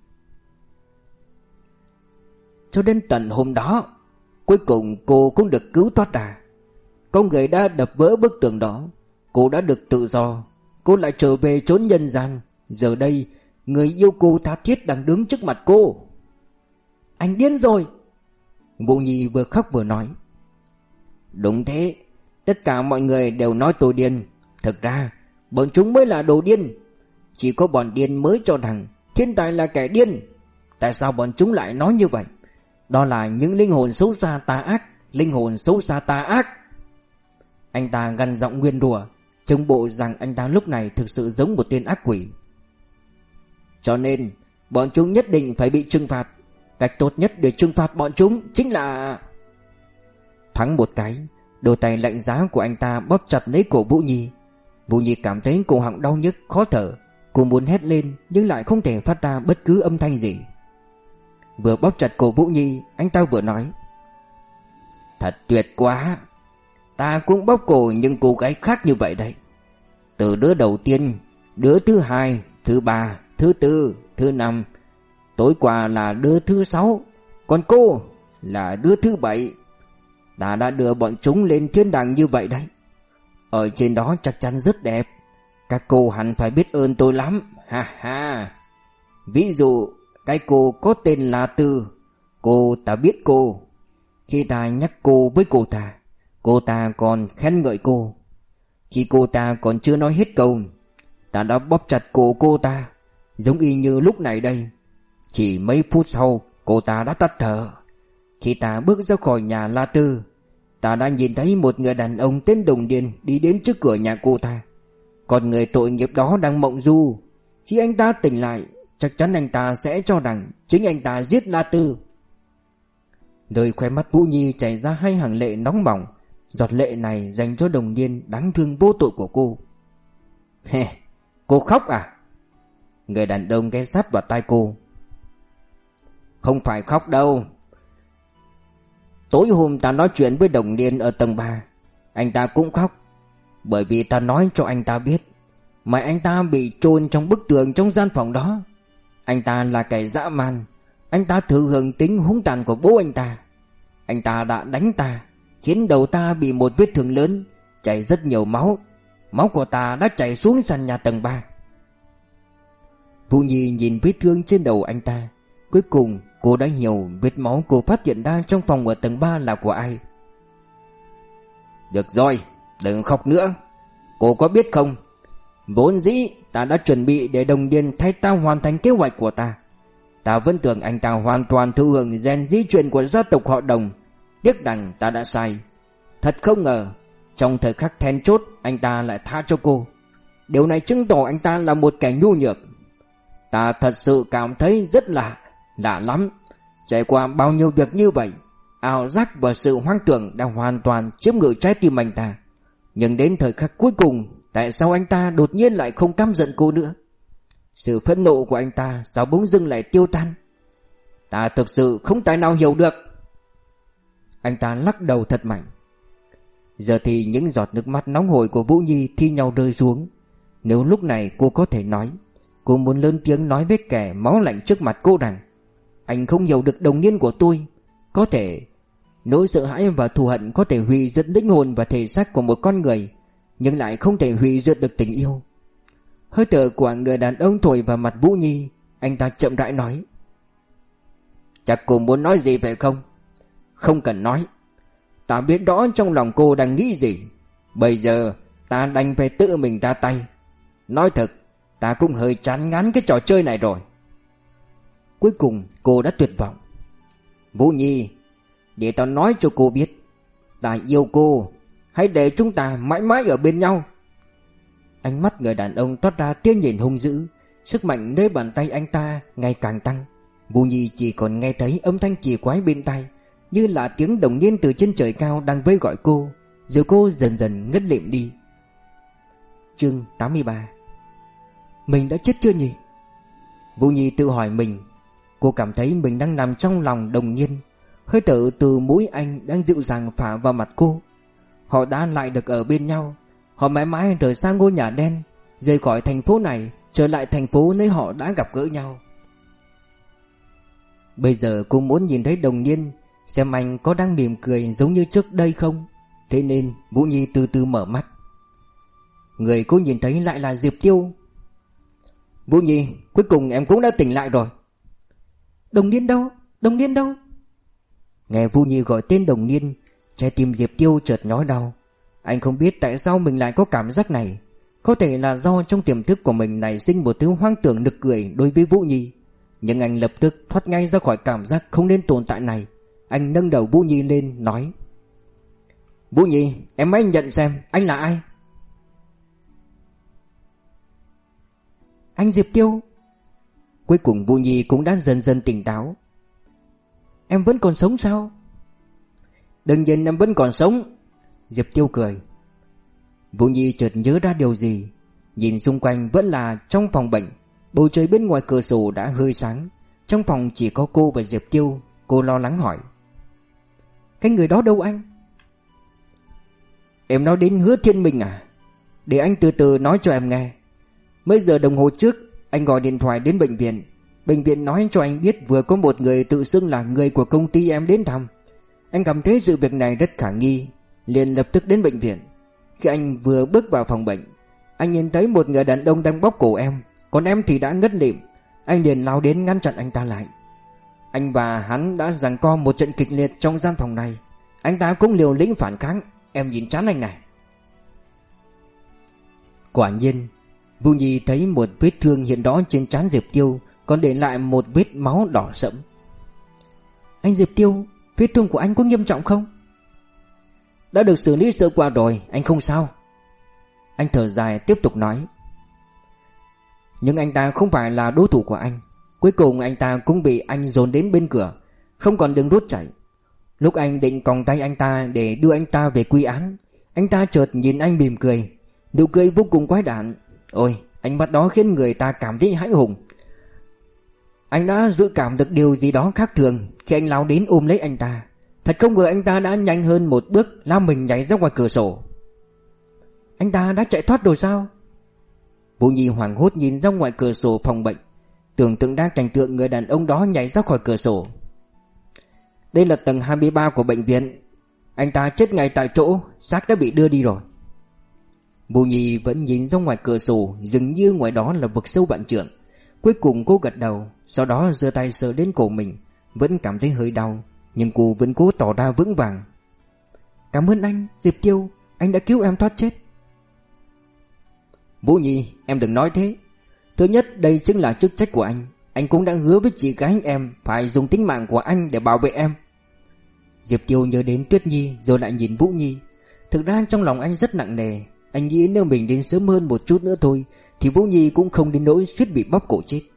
Cho đến tận hôm đó, cuối cùng cô cũng được cứu thoát ra. Có người đã đập vỡ bức tường đó. Cô đã được tự do. Cô lại trở về chốn nhân gian. Giờ đây người yêu cô tha thiết đang đứng trước mặt cô. Anh điên rồi. Vũ Nhi vừa khóc vừa nói. Đúng thế. Tất cả mọi người đều nói tôi điên. Thực ra bọn chúng mới là đồ điên. Chỉ có bọn điên mới cho rằng thiên tài là kẻ điên. Tại sao bọn chúng lại nói như vậy? Đó là những linh hồn xấu xa tà ác. Linh hồn xấu xa tà ác. Anh ta gằn giọng nguyên rủa, trông bộ rằng anh ta lúc này thực sự giống một tên ác quỷ. Cho nên bọn chúng nhất định phải bị trừng phạt. Cách tốt nhất để trừng phạt bọn chúng chính là... Thoáng một cái, đôi tay lạnh giá của anh ta bóp chặt lấy cổ Vũ Nhi. Vũ Nhi cảm thấy cổ họng đau nhức, khó thở. Cô muốn hét lên nhưng lại không thể phát ra bất cứ âm thanh gì. Vừa bóp chặt cổ Vũ Nhi, anh ta vừa nói. Thật tuyệt quá. Ta cũng bóp cổ những cô gái khác như vậy đấy. Từ đứa đầu tiên, đứa thứ hai, thứ ba, thứ tư, thứ năm, tối qua là đứa thứ sáu, còn cô là đứa thứ bảy. Ta đã đưa bọn chúng lên thiên đàng như vậy đấy. Ở trên đó chắc chắn rất đẹp. Các cô hẳn phải biết ơn tôi lắm. Ha ha. Ví dụ cái cô có tên là Tư. Cô ta biết cô. Khi ta nhắc cô với cô ta, cô ta còn khen ngợi cô. Khi cô ta còn chưa nói hết câu, ta đã bóp chặt cổ cô ta, giống y như lúc này đây. Chỉ mấy phút sau, cô ta đã tắt thở. Khi ta bước ra khỏi nhà La Tư, ta đã nhìn thấy một người đàn ông tên Đồng Điền đi đến trước cửa nhà cô ta. Còn người tội nghiệp đó đang mộng du. Khi anh ta tỉnh lại, chắc chắn anh ta sẽ cho rằng chính anh ta giết La Tư. Nơi khóe mắt Vũ Nhi chảy ra hai hàng lệ nóng bỏng. Giọt lệ này dành cho Đồng Điền đáng thương vô tội của cô. Hê, cô khóc à? Người đàn ông ghé sát vào tai cô. Không phải khóc đâu. Tối hôm ta nói chuyện với Đồng Điền ở tầng ba, anh ta cũng khóc. Bởi vì ta nói cho anh ta biết mà anh ta bị chôn trong bức tường trong gian phòng đó. Anh ta là kẻ dã man. Anh ta thừa hưởng tính hung tàn của bố anh ta. Anh ta đã đánh ta, khiến đầu ta bị một vết thương lớn, chảy rất nhiều máu. Máu của ta đã chảy xuống sàn nhà tầng ba. Vũ Nhi nhìn vết thương trên đầu anh ta. Cuối cùng cô đã hiểu vết máu cô phát hiện ra trong phòng ở tầng ba là của ai. Được rồi, đừng khóc nữa. Cô có biết không, vốn dĩ ta đã chuẩn bị để Đồng Niên thay ta hoàn thành kế hoạch của ta. Ta vẫn tưởng anh ta hoàn toàn thừa hưởng gen di truyền của gia tộc họ Đồng. Tiếc rằng ta đã sai. Thật không ngờ trong thời khắc then chốt anh ta lại tha cho cô. Điều này chứng tỏ anh ta là một kẻ nhu nhược. Ta thật sự cảm thấy rất lạ, lạ lắm. Trải qua bao nhiêu việc như vậy, ảo giác và sự hoang tưởng đã hoàn toàn chiếm ngự trái tim anh ta. Nhưng đến thời khắc cuối cùng, tại sao anh ta đột nhiên lại không căm giận cô nữa? Sự phẫn nộ của anh ta sao bỗng dưng lại tiêu tan? Ta thực sự không tài nào hiểu được. Anh ta lắc đầu thật mạnh. Giờ thì những giọt nước mắt nóng hổi của Vũ Nhi thi nhau rơi xuống. Nếu lúc này cô có thể nói, cô muốn lớn tiếng nói với kẻ máu lạnh trước mặt cô rằng: anh không hiểu được Đồng Niên của tôi. Có thể nỗi sợ hãi và thù hận có thể hủy diệt linh hồn và thể xác của một con người, nhưng lại không thể hủy diệt được tình yêu. Hơi thở của người đàn ông thổi vào mặt Vũ Nhi. Anh ta chậm rãi nói: chắc cô muốn nói gì phải không? Không cần nói. Ta biết rõ trong lòng cô đang nghĩ gì. Bây giờ ta đành phải tự mình ra tay. Nói thật, ta cũng hơi chán ngán cái trò chơi này rồi. Cuối cùng cô đã tuyệt vọng. Vũ Nhi, để tao nói cho cô biết, ta yêu cô. Hãy để chúng ta mãi mãi ở bên nhau. Ánh mắt người đàn ông toát ra tia nhìn hung dữ. Sức mạnh nơi bàn tay anh ta ngày càng tăng. Vũ Nhi chỉ còn nghe thấy âm thanh kỳ quái bên tai, như là tiếng Đồng Niên từ trên trời cao đang vây gọi cô. Rồi cô dần dần ngất lịm đi. Chương tám mươi ba. Mình đã chết chưa nhỉ? Vũ Nhi tự hỏi mình. Cô cảm thấy mình đang nằm trong lòng Đồng Niên. Hơi thở từ mũi anh đang dịu dàng phả vào mặt cô. Họ đã lại được ở bên nhau. Họ mãi mãi rời xa ngôi nhà đen, rời khỏi thành phố này, trở lại thành phố nơi họ đã gặp gỡ nhau. Bây giờ cô muốn nhìn thấy Đồng Niên, xem anh có đang mỉm cười giống như trước đây không. Thế nên Vũ Nhi từ từ mở mắt. Người cô nhìn thấy lại là Diệp Tiêu. Vũ Nhi, cuối cùng em cũng đã tỉnh lại rồi. Đồng Niên đâu? Đồng Niên đâu? Nghe Vũ Nhi gọi tên Đồng Niên, trái tim Diệp Tiêu chợt nhói đau. Anh không biết tại sao mình lại có cảm giác này. Có thể là do trong tiềm thức của mình nảy sinh một thứ hoang tưởng nực cười đối với Vũ Nhi. Nhưng anh lập tức thoát ngay ra khỏi cảm giác không nên tồn tại này. Anh nâng đầu Vũ Nhi lên nói: Vũ Nhi, em hãy nhận xem anh là ai. Anh Diệp Tiêu. Cuối cùng Vũ Nhi cũng đã dần dần tỉnh táo. Em vẫn còn sống sao? Đương nhiên em vẫn còn sống. Diệp Tiêu cười. Vũ Nhi chợt nhớ ra điều gì. Nhìn xung quanh vẫn là trong phòng bệnh. Bầu trời bên ngoài cửa sổ đã hơi sáng. Trong phòng chỉ có cô và Diệp Tiêu. Cô lo lắng hỏi: cái người đó đâu anh? Em nói đến Hứa Thiên Minh à? Để anh từ từ nói cho em nghe. Mấy giờ đồng hồ trước anh gọi điện thoại đến bệnh viện. Bệnh viện nói cho anh biết vừa có một người tự xưng là người của công ty em đến thăm. Anh cảm thấy sự việc này rất khả nghi, liền lập tức đến bệnh viện. Khi anh vừa bước vào phòng bệnh, anh nhìn thấy một người đàn ông đang bóp cổ em, còn em thì đã ngất lịm. Anh liền lao đến ngăn chặn anh ta lại. Anh và hắn đã giằng co một trận kịch liệt trong gian phòng này. Anh ta cũng liều lĩnh phản kháng. Em nhìn trán anh này. Quả nhiên, Vũ Nhi thấy một vết thương hiện đó trên trán Diệp Tiêu, còn để lại một vết máu đỏ sẫm. Anh Diệp Tiêu, vết thương của anh có nghiêm trọng không? Đã được xử lý sơ qua rồi, anh không sao. Anh thở dài tiếp tục nói: nhưng anh ta không phải là đối thủ của anh. Cuối cùng anh ta cũng bị anh dồn đến bên cửa, không còn đường rút chạy. Lúc anh định còng tay anh ta để đưa anh ta về quy án, anh ta chợt nhìn anh mỉm cười, nụ cười vô cùng quái đản. Ôi, ánh mắt đó khiến người ta cảm thấy hãi hùng. Anh đã dự cảm được điều gì đó khác thường khi anh lao đến ôm lấy anh ta. Thật không ngờ anh ta đã nhanh hơn một bước lao mình nhảy ra ngoài cửa sổ. Anh ta đã chạy thoát rồi sao? Vũ Nhi hoảng hốt nhìn ra ngoài cửa sổ phòng bệnh, tưởng tượng đang cảnh tượng người đàn ông đó nhảy ra khỏi cửa sổ. Đây là tầng hai mươi ba của bệnh viện. Anh ta chết ngay tại chỗ, xác đã bị đưa đi rồi. Vũ Nhi vẫn nhìn ra ngoài cửa sổ, dường như ngoài đó là vực sâu vạn trượng. Cuối cùng cô gật đầu, sau đó giơ tay sờ đến cổ mình. Vẫn cảm thấy hơi đau, nhưng cô vẫn cố tỏ ra vững vàng. Cảm ơn anh, Diệp Tiêu, anh đã cứu em thoát chết. Vũ Nhi, em đừng nói thế. Thứ nhất, đây chính là chức trách của anh. Anh cũng đã hứa với chị gái em phải dùng tính mạng của anh để bảo vệ em. Diệp Tiêu nhớ đến Tuyết Nhi rồi lại nhìn Vũ Nhi. Thực ra trong lòng anh rất nặng nề. Anh nghĩ nếu mình đến sớm hơn một chút nữa thôi thì Vũ Nhi cũng không đến nỗi suýt bị bóp cổ chết.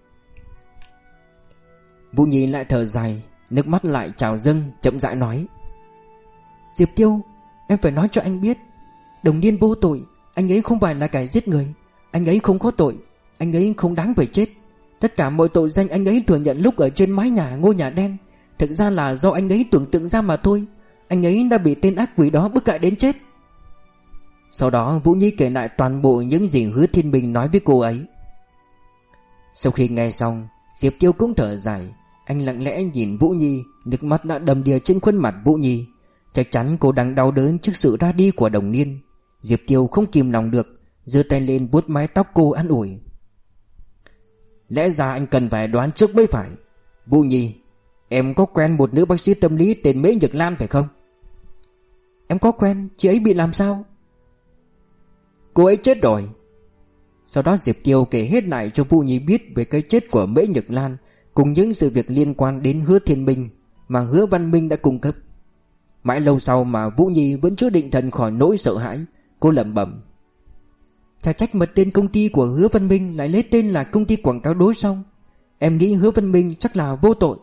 Vũ Nhi lại thở dài, nước mắt lại trào dâng, chậm rãi nói: Diệp Tiêu, em phải nói cho anh biết, Đồng Niên vô tội. Anh ấy không phải là kẻ giết người. Anh ấy không có tội. Anh ấy không đáng phải chết. Tất cả mọi tội danh anh ấy thừa nhận lúc ở trên mái nhà ngôi nhà đen thực ra là do anh ấy tưởng tượng ra mà thôi. Anh ấy đã bị tên ác quỷ đó bức hại đến chết. Sau đó Vũ Nhi kể lại toàn bộ những gì Hứa Thiên Bình nói với cô ấy. Sau khi nghe xong, Diệp Tiêu cũng thở dài. Anh lặng lẽ nhìn Vũ Nhi, nước mắt đã đầm đìa trên khuôn mặt Vũ Nhi. Chắc chắn cô đang đau đớn trước sự ra đi của Đồng Niên. Diệp Tiêu không kìm lòng được, giơ tay lên vuốt mái tóc cô an ủi. Lẽ ra anh cần phải đoán trước mới phải. Vũ Nhi, em có quen một nữ bác sĩ tâm lý tên Mễ Nhược Lan phải không? Em có quen, chị ấy bị làm sao? Cô ấy chết rồi. Sau đó Diệp Tiêu kể hết lại cho Vũ Nhi biết về cái chết của Mễ Nhược Lan, cùng những sự việc liên quan đến Hứa Thiên Minh mà Hứa Văn Minh đã cung cấp. Mãi lâu sau mà Vũ Nhi vẫn chưa định thần khỏi nỗi sợ hãi. Cô lẩm bẩm: chả trách mà tên công ty của Hứa Văn Minh lại lấy tên là công ty quảng cáo đối xong. Em nghĩ Hứa Văn Minh chắc là vô tội.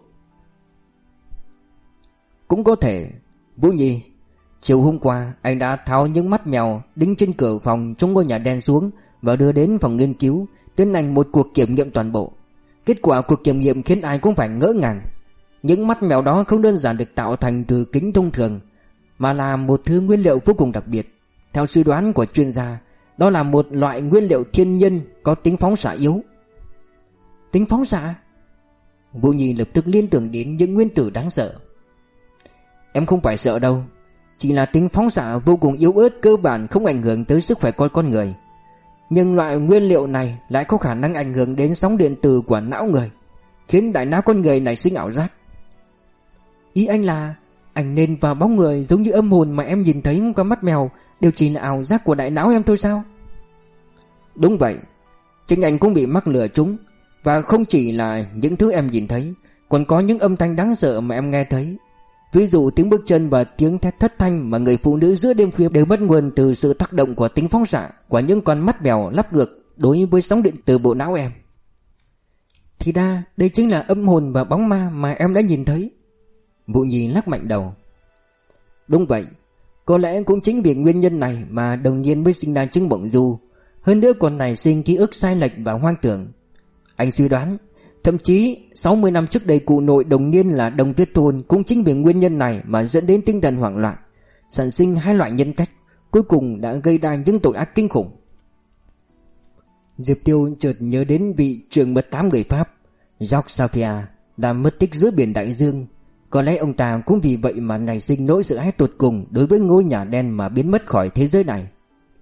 Cũng có thể. Vũ Nhi, chiều hôm qua anh đã tháo những mắt mèo đính trên cửa phòng trong ngôi nhà đen xuống và đưa đến phòng nghiên cứu, tiến hành một cuộc kiểm nghiệm toàn bộ. Kết quả cuộc kiểm nghiệm khiến ai cũng phải ngỡ ngàng. Những mắt mèo đó không đơn giản được tạo thành từ kính thông thường, mà là một thứ nguyên liệu vô cùng đặc biệt. Theo suy đoán của chuyên gia, đó là một loại nguyên liệu thiên nhiên có tính phóng xạ yếu. Tính phóng xạ? Vũ Nhi lập tức liên tưởng đến những nguyên tử đáng sợ. Em không phải sợ đâu, chỉ là tính phóng xạ vô cùng yếu ớt, cơ bản không ảnh hưởng tới sức khỏe của con người. Nhưng loại nguyên liệu này lại có khả năng ảnh hưởng đến sóng điện từ của não người, khiến đại não con người nảy sinh ảo giác. Ý anh là ảnh nền và bóng người giống như âm hồn mà em nhìn thấy qua mắt mèo đều chỉ là ảo giác của đại não em thôi sao? Đúng vậy, chính anh cũng bị mắc lừa chúng. Và không chỉ là những thứ em nhìn thấy, còn có những âm thanh đáng sợ mà em nghe thấy. Ví dụ tiếng bước chân và tiếng thét thất thanh mà người phụ nữ giữa đêm khuya đều bắt nguồn từ sự tác động của tính phóng xạ của những con mắt mèo lắp ngược đối với sóng điện từ bộ não em. Thì ra đây chính là âm hồn và bóng ma mà em đã nhìn thấy. Vũ Nhi lắc mạnh đầu. Đúng vậy, có lẽ cũng chính vì nguyên nhân này mà Đồng Niên mới sinh ra chứng bổng du. Hơn nữa còn nảy sinh ký ức sai lệch và hoang tưởng. Anh suy đoán, thậm chí sáu mươi năm trước đây cụ nội Đồng Niên là Đồng Tuyết Thôn cũng chính vì nguyên nhân này mà dẫn đến tinh thần hoảng loạn, sản sinh hai loại nhân cách, cuối cùng đã gây ra những tội ác kinh khủng. Diệp Tiêu chợt nhớ đến vị trưởng mật thám người Pháp Jacques Sapir đã mất tích giữa biển Đại Dương. Có lẽ ông ta cũng vì vậy mà nảy sinh nỗi sợ hãi tột cùng đối với ngôi nhà đen mà biến mất khỏi thế giới này.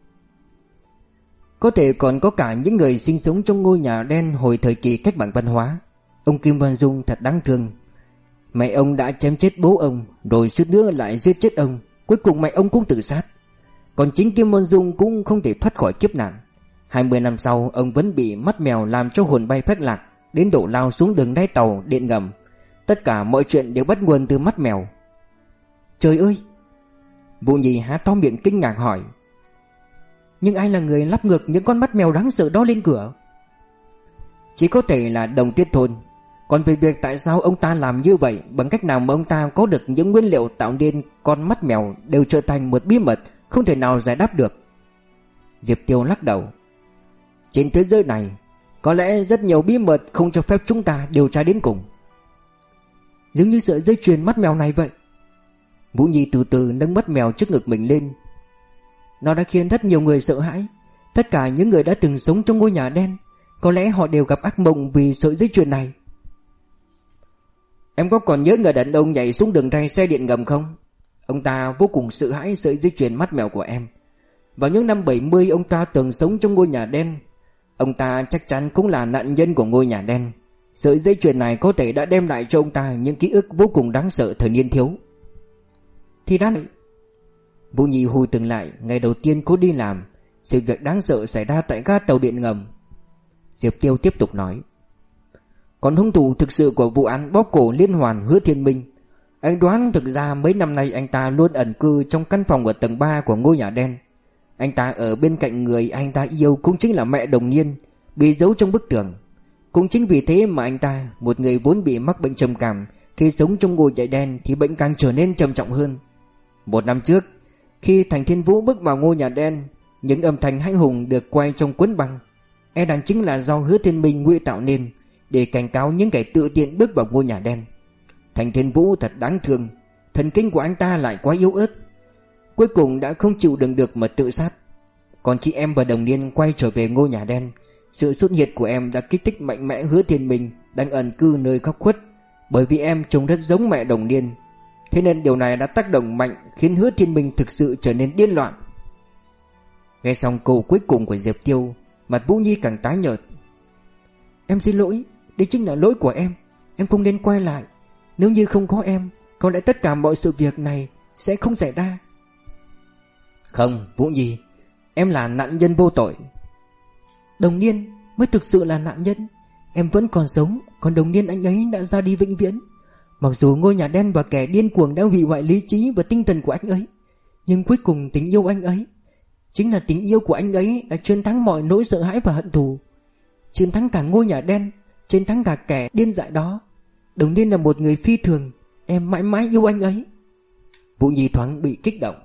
Có thể còn có cả những người sinh sống trong ngôi nhà đen hồi thời kỳ cách mạng văn hóa. Ông Kim Văn Dung thật đáng thương. Mẹ ông đã chém chết bố ông, rồi suýt nữa lại giết chết ông. Cuối cùng mẹ ông cũng tự sát. Còn chính Kim Văn Dung cũng không thể thoát khỏi kiếp nạn. Hai mươi năm sau, ông vẫn bị mắt mèo làm cho hồn bay phách lạc, đến độ lao xuống đường đáy tàu điện ngầm. Tất cả mọi chuyện đều bắt nguồn từ mắt mèo. Trời ơi! Vũ Nhi há to miệng kinh ngạc hỏi. Nhưng ai là người lắp ngược những con mắt mèo đáng sợ đó lên cửa? Chỉ có thể là Đồng Tuyết Thôn. Còn về việc tại sao ông ta làm như vậy, bằng cách nào mà ông ta có được những nguyên liệu tạo nên con mắt mèo, đều trở thành một bí mật không thể nào giải đáp được. Diệp Tiêu lắc đầu. Trên thế giới này có lẽ rất nhiều bí mật không cho phép chúng ta điều tra đến cùng. Giống như sợi dây chuyền mắt mèo này vậy. Vũ Nhi từ từ nâng mắt mèo trước ngực mình lên. Nó đã khiến rất nhiều người sợ hãi. Tất cả những người đã từng sống trong ngôi nhà đen, có lẽ họ đều gặp ác mộng vì sợi dây chuyền này. Em có còn nhớ người đàn ông nhảy xuống đường ray xe điện ngầm không? Ông ta vô cùng sợ hãi sợi dây chuyền mắt mèo của em. Vào những năm bảy mươi, ông ta từng sống trong ngôi nhà đen. Ông ta chắc chắn cũng là nạn nhân của ngôi nhà đen. Sợi dây chuyền này có thể đã đem lại cho ông ta những ký ức vô cùng đáng sợ thời niên thiếu. Thì đã vậy. Vũ Nhi hồi tưởng lại ngày đầu tiên cô đi làm, sự việc đáng sợ xảy ra tại ga tàu điện ngầm. Diệp Tiêu tiếp tục nói: Còn hung thủ thực sự của vụ án bóp cổ liên hoàn Hứa Thiên Minh, anh đoán thực ra mấy năm nay anh ta luôn ẩn cư trong căn phòng ở tầng ba của ngôi nhà đen. Anh ta ở bên cạnh người anh ta yêu cũng chính là mẹ Đồng Niên, bị giấu trong bức tường. Cũng chính vì thế mà anh ta, một người vốn bị mắc bệnh trầm cảm, khi sống trong ngôi nhà đen thì bệnh càng trở nên trầm trọng hơn. Một năm trước, khi Thành Thiên Vũ bước vào ngôi nhà đen, những âm thanh hãi hùng được quay trong cuốn băng, e rằng chính là do Hứa Thiên Minh ngụy tạo nên để cảnh cáo những kẻ tự tiện bước vào ngôi nhà đen. Thành Thiên Vũ thật đáng thương, thần kinh của anh ta lại quá yếu ớt, cuối cùng đã không chịu đựng được mà tự sát. Còn khi em và Đồng Niên quay trở về ngôi nhà đen, sự xuất hiện của em đã kích thích mạnh mẽ Hứa Thiên Minh đang ẩn cư nơi góc khuất. Bởi vì em trông rất giống mẹ Đồng Niên, thế nên điều này đã tác động mạnh khiến Hứa Thiên Minh thực sự trở nên điên loạn. Nghe xong câu cuối cùng của Diệp Tiêu, mặt Vũ Nhi càng tái nhợt. Em xin lỗi, đây chính là lỗi của em. Em không nên quay lại. Nếu như không có em, có lẽ tất cả mọi sự việc này sẽ không xảy ra. Không, Vũ Nhi, em là nạn nhân vô tội. Đồng Niên mới thực sự là nạn nhân. Em vẫn còn sống, còn Đồng Niên anh ấy đã ra đi vĩnh viễn. Mặc dù ngôi nhà đen và kẻ điên cuồng đã hủy hoại lý trí và tinh thần của anh ấy, nhưng cuối cùng tình yêu anh ấy, chính là tình yêu của anh ấy, đã chiến thắng mọi nỗi sợ hãi và hận thù, chiến thắng cả ngôi nhà đen, chiến thắng cả kẻ điên dại đó. Đồng Niên là một người phi thường. Em mãi mãi yêu anh ấy. Vũ Nhi thoáng bị kích động.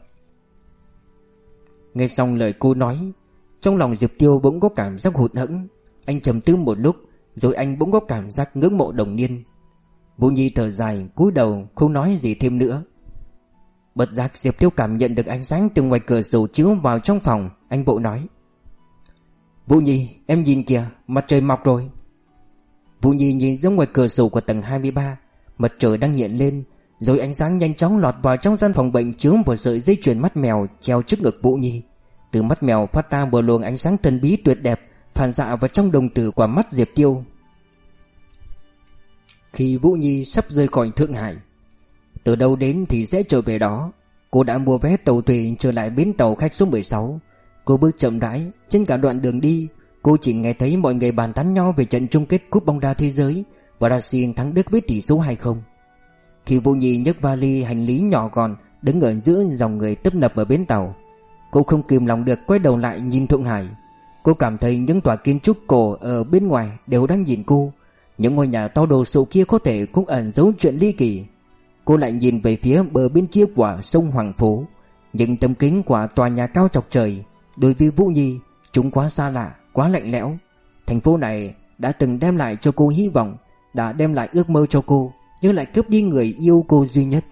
Nghe xong lời cô nói, trong lòng Diệp Tiêu bỗng có cảm giác hụt hẫng. Anh trầm tư một lúc, rồi anh bỗng có cảm giác ngưỡng mộ Đồng Niên. Vũ Nhi thở dài, cúi đầu không nói gì thêm nữa. Bất giác Diệp Tiêu cảm nhận được ánh sáng từ ngoài cửa sổ chiếu vào trong phòng. Anh vội nói: Vũ Nhi, em nhìn kìa, mặt trời mọc rồi. Vũ Nhi nhìn ra ngoài cửa sổ của tầng hai mươi ba, mặt trời đang hiện lên, rồi ánh sáng nhanh chóng lọt vào trong gian phòng bệnh, chiếu vào sợi dây chuyền mắt mèo treo trước ngực Vũ Nhi. Từ mắt mèo phát ra một luồng ánh sáng thần bí tuyệt đẹp, phản xạ vào trong đồng tử của mắt Diệp Tiêu. Khi Vũ Nhi sắp rời khỏi Thượng Hải, từ đâu đến thì sẽ trở về đó, cô đã mua vé tàu thủy trở lại bến tàu khách số mười sáu. Cô bước chậm rãi, trên cả đoạn đường đi, cô chỉ nghe thấy mọi người bàn tán nhau về trận chung kết cúp bóng đá thế giới, Brazil thắng Đức với tỷ số hai không. Khi Vũ Nhi nhấc vali hành lý nhỏ gọn đứng ở giữa dòng người tấp nập ở bến tàu, cô không kìm lòng được quay đầu lại nhìn Thượng Hải. Cô cảm thấy những tòa kiến trúc cổ ở bên ngoài đều đang nhìn cô. Những ngôi nhà to đồ sộ kia có thể cũng ẩn giấu chuyện ly kỳ. Cô lại nhìn về phía bờ bên kia của sông Hoàng Phố. Những tấm kính của tòa nhà cao chọc trời, đối với Vũ Nhi, chúng quá xa lạ, quá lạnh lẽo. Thành phố này đã từng đem lại cho cô hy vọng, đã đem lại ước mơ cho cô, nhưng lại cướp đi người yêu cô duy nhất.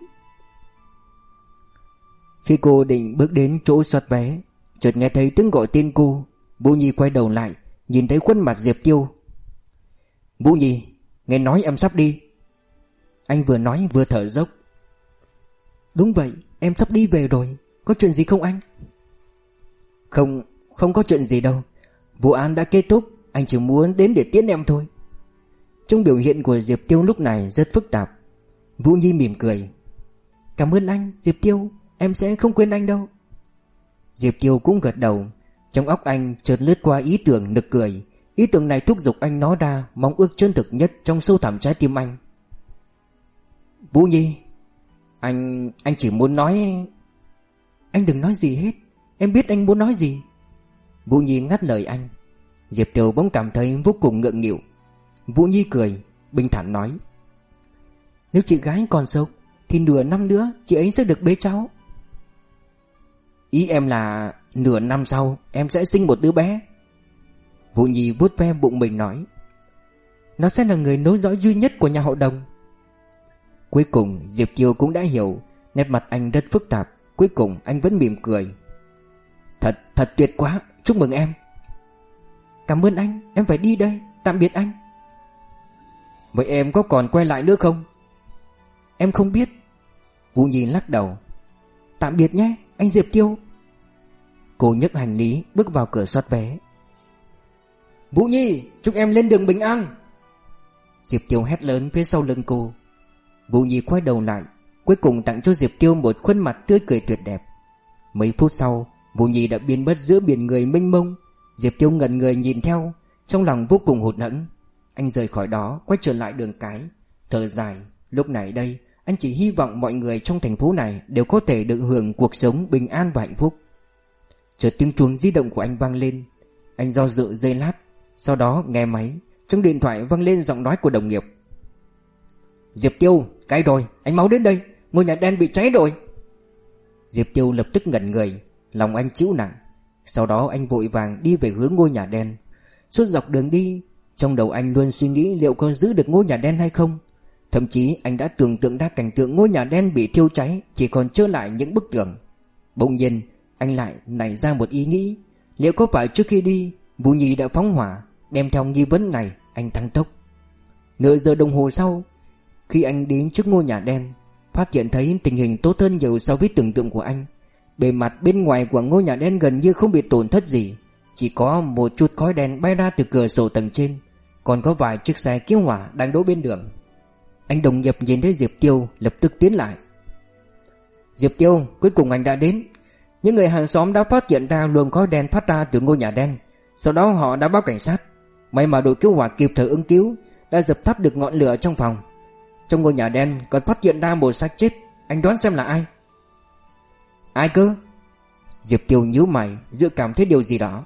Khi cô định bước đến chỗ soát vé, chợt nghe thấy tiếng gọi tên cô. Vũ Nhi quay đầu lại, nhìn thấy khuôn mặt Diệp Tiêu. Vũ Nhi, nghe nói em sắp đi. Anh vừa nói vừa thở dốc. Đúng vậy, em sắp đi về rồi. Có chuyện gì không anh? Không, không có chuyện gì đâu. Vụ án đã kết thúc, anh chỉ muốn đến để tiễn em thôi. Trong biểu hiện của Diệp Tiêu lúc này rất phức tạp. Vũ Nhi mỉm cười. Cảm ơn anh, Diệp Tiêu, em sẽ không quên anh đâu. Diệp Tiêu cũng gật đầu. Trong óc anh chợt lướt qua ý tưởng nực cười. Ý tưởng này thúc giục anh nói ra mong ước chân thực nhất trong sâu thẳm trái tim anh. Vũ Nhi, Anh... anh chỉ muốn nói... Anh đừng nói gì hết, em biết anh muốn nói gì. Vũ Nhi ngắt lời anh. Diệp Tiêu bỗng cảm thấy vô cùng ngượng nghịu. Vũ Nhi cười, bình thản nói: Nếu chị gái còn sống thì nửa năm nữa chị ấy sẽ được bế cháu. Ý em là nửa năm sau em sẽ sinh một đứa bé. Vũ Nhi vuốt ve bụng mình nói: Nó sẽ là người nối dõi duy nhất của nhà họ Đồng. Cuối cùng Diệp Tiêu cũng đã hiểu. Nét mặt anh rất phức tạp. Cuối cùng anh vẫn mỉm cười. Thật, thật tuyệt quá, chúc mừng em. Cảm ơn anh, em phải đi đây, tạm biệt anh. Vậy em có còn quay lại nữa không? Em không biết. Vũ Nhi lắc đầu. Tạm biệt nhé, anh Diệp Tiêu. Cô nhấc hành lý bước vào cửa soát vé. Vũ Nhi, chúc em lên đường bình an. Diệp Tiêu hét lớn phía sau lưng cô. Vũ Nhi quay đầu lại, cuối cùng tặng cho Diệp Tiêu một khuôn mặt tươi cười tuyệt đẹp. Mấy phút sau, Vũ Nhi đã biến mất giữa biển người mênh mông. Diệp Tiêu ngẩn người nhìn theo, trong lòng vô cùng hụt hẫng. Anh rời khỏi đó, quay trở lại đường cái, thở dài. Lúc này đây, anh chỉ hy vọng mọi người trong thành phố này đều có thể được hưởng cuộc sống bình an và hạnh phúc. Chợt tiếng chuông di động của anh vang lên. Anh do dự giây lát, sau đó nghe máy. Trong điện thoại vang lên giọng nói của đồng nghiệp. Diệp Tiêu, cái rồi, anh mau đến đây, ngôi nhà đen bị cháy rồi. Diệp Tiêu lập tức ngẩn người, lòng anh chịu nặng. Sau đó anh vội vàng đi về hướng ngôi nhà đen. Suốt dọc đường đi, trong đầu anh luôn suy nghĩ liệu có giữ được ngôi nhà đen hay không. Thậm chí anh đã tưởng tượng ra cảnh tượng ngôi nhà đen bị thiêu cháy, chỉ còn trơ lại những bức tường. Bỗng nhiên anh lại nảy ra một ý nghĩ. Liệu có phải trước khi đi, Vũ Nhi đã phóng hỏa? Đem theo nghi vấn này, anh tăng tốc. Nửa giờ đồng hồ sau, khi anh đến trước ngôi nhà đen, phát hiện thấy tình hình tốt hơn nhiều so với tưởng tượng của anh. Bề mặt bên ngoài của ngôi nhà đen gần như không bị tổn thất gì, chỉ có một chút khói đen bay ra từ cửa sổ tầng trên, còn có vài chiếc xe cứu hỏa đang đỗ bên đường. Anh đồng nghiệp nhìn thấy Diệp Tiêu lập tức tiến lại. Diệp Tiêu, cuối cùng anh đã đến. Những người hàng xóm đã phát hiện ra luồng khói đen phát ra từ ngôi nhà đen. Sau đó họ đã báo cảnh sát. May mà đội cứu hỏa kịp thời ứng cứu, đã dập tắt được ngọn lửa trong phòng. Trong ngôi nhà đen còn phát hiện ra một xác chết. Anh đoán xem là ai? Ai cơ? Diệp Tiêu nhíu mày, dự cảm thấy điều gì đó.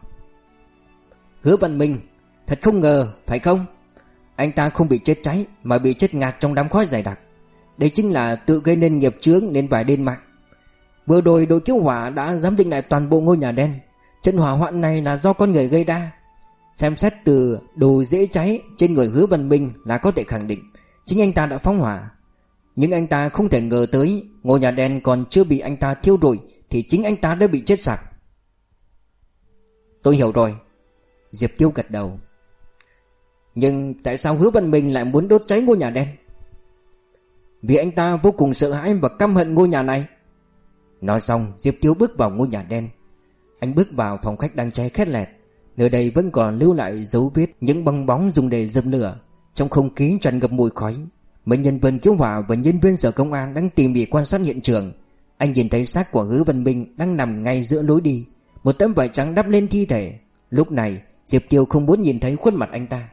Hứa Văn Minh. Thật không ngờ, phải không? Anh ta không bị chết cháy mà bị chết ngạt trong đám khói dày đặc. Đây chính là tự gây nên nghiệp chướng nên phải đền mạng. Vừa rồi đội cứu hỏa đã giám định lại toàn bộ ngôi nhà đen. Trận hỏa hoạn này là do con người gây ra. Xem xét từ đồ dễ cháy trên người Hứa Văn Minh là có thể khẳng định chính anh ta đã phóng hỏa. Nhưng anh ta không thể ngờ tới ngôi nhà đen còn chưa bị anh ta thiêu rụi thì chính anh ta đã bị chết sặc. Tôi hiểu rồi. Diệp Tiêu gật đầu. Nhưng tại sao Hứa Văn Minh lại muốn đốt cháy ngôi nhà đen? Vì anh ta vô cùng sợ hãi và căm hận ngôi nhà này. Nói xong, Diệp Tiêu bước vào ngôi nhà đen. Anh bước vào phòng khách đang cháy khét lẹt. Nơi đây vẫn còn lưu lại dấu vết những bong bóng dùng để dập lửa. Trong không khí tràn ngập mùi khói. Mấy nhân viên cứu hỏa và nhân viên sở công an đang tỉ mỉ quan sát hiện trường. Anh nhìn thấy xác của Hứa Văn Minh đang nằm ngay giữa lối đi, một tấm vải trắng đắp lên thi thể. Lúc này Diệp Tiêu không muốn nhìn thấy khuôn mặt anh ta.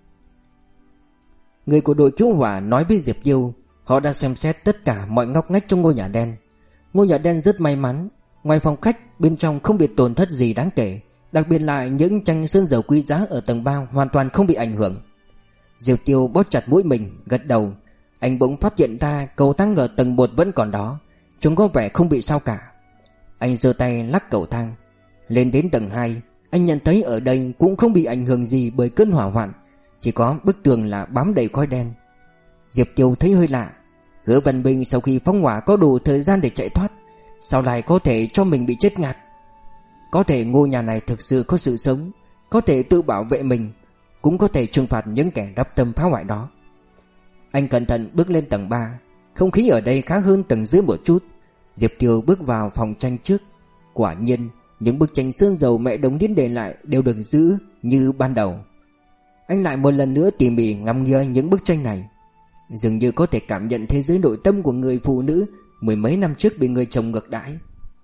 Người của đội cứu hỏa nói với Diệp Tiêu họ đã xem xét tất cả mọi ngóc ngách trong ngôi nhà đen. Ngôi nhà đen rất may mắn, ngoài phòng khách bên trong không bị tổn thất gì đáng kể, đặc biệt là những tranh sơn dầu quý giá ở tầng ba hoàn toàn không bị ảnh hưởng. Diệp Tiêu bóp chặt mũi mình, gật đầu. Anh bỗng phát hiện ra cầu thang ở tầng một vẫn còn đó, chúng có vẻ không bị sao cả. Anh giơ tay lắc cầu thang lên đến tầng hai. Anh nhận thấy ở đây cũng không bị ảnh hưởng gì bởi cơn hỏa hoạn, chỉ có bức tường là bám đầy khói đen. Diệp Tiêu thấy hơi lạ. Hứa Văn Minh sau khi phóng hỏa có đủ thời gian để chạy thoát, sao lại có thể cho mình bị chết ngạt? Có thể ngôi nhà này thực sự có sự sống, có thể tự bảo vệ mình, cũng có thể trừng phạt những kẻ đắp tâm phá hoại đó. Anh cẩn thận bước lên tầng ba. Không khí ở đây khá hơn tầng dưới một chút. Diệp Tiêu bước vào phòng tranh trước. Quả nhiên những bức tranh sơn dầu mẹ Đồng Niên để lại đều được giữ như ban đầu. Anh lại một lần nữa tỉ mỉ ngắm nghía những bức tranh này. Dường như có thể cảm nhận thế giới nội tâm của người phụ nữ mười mấy năm trước bị người chồng ngược đãi.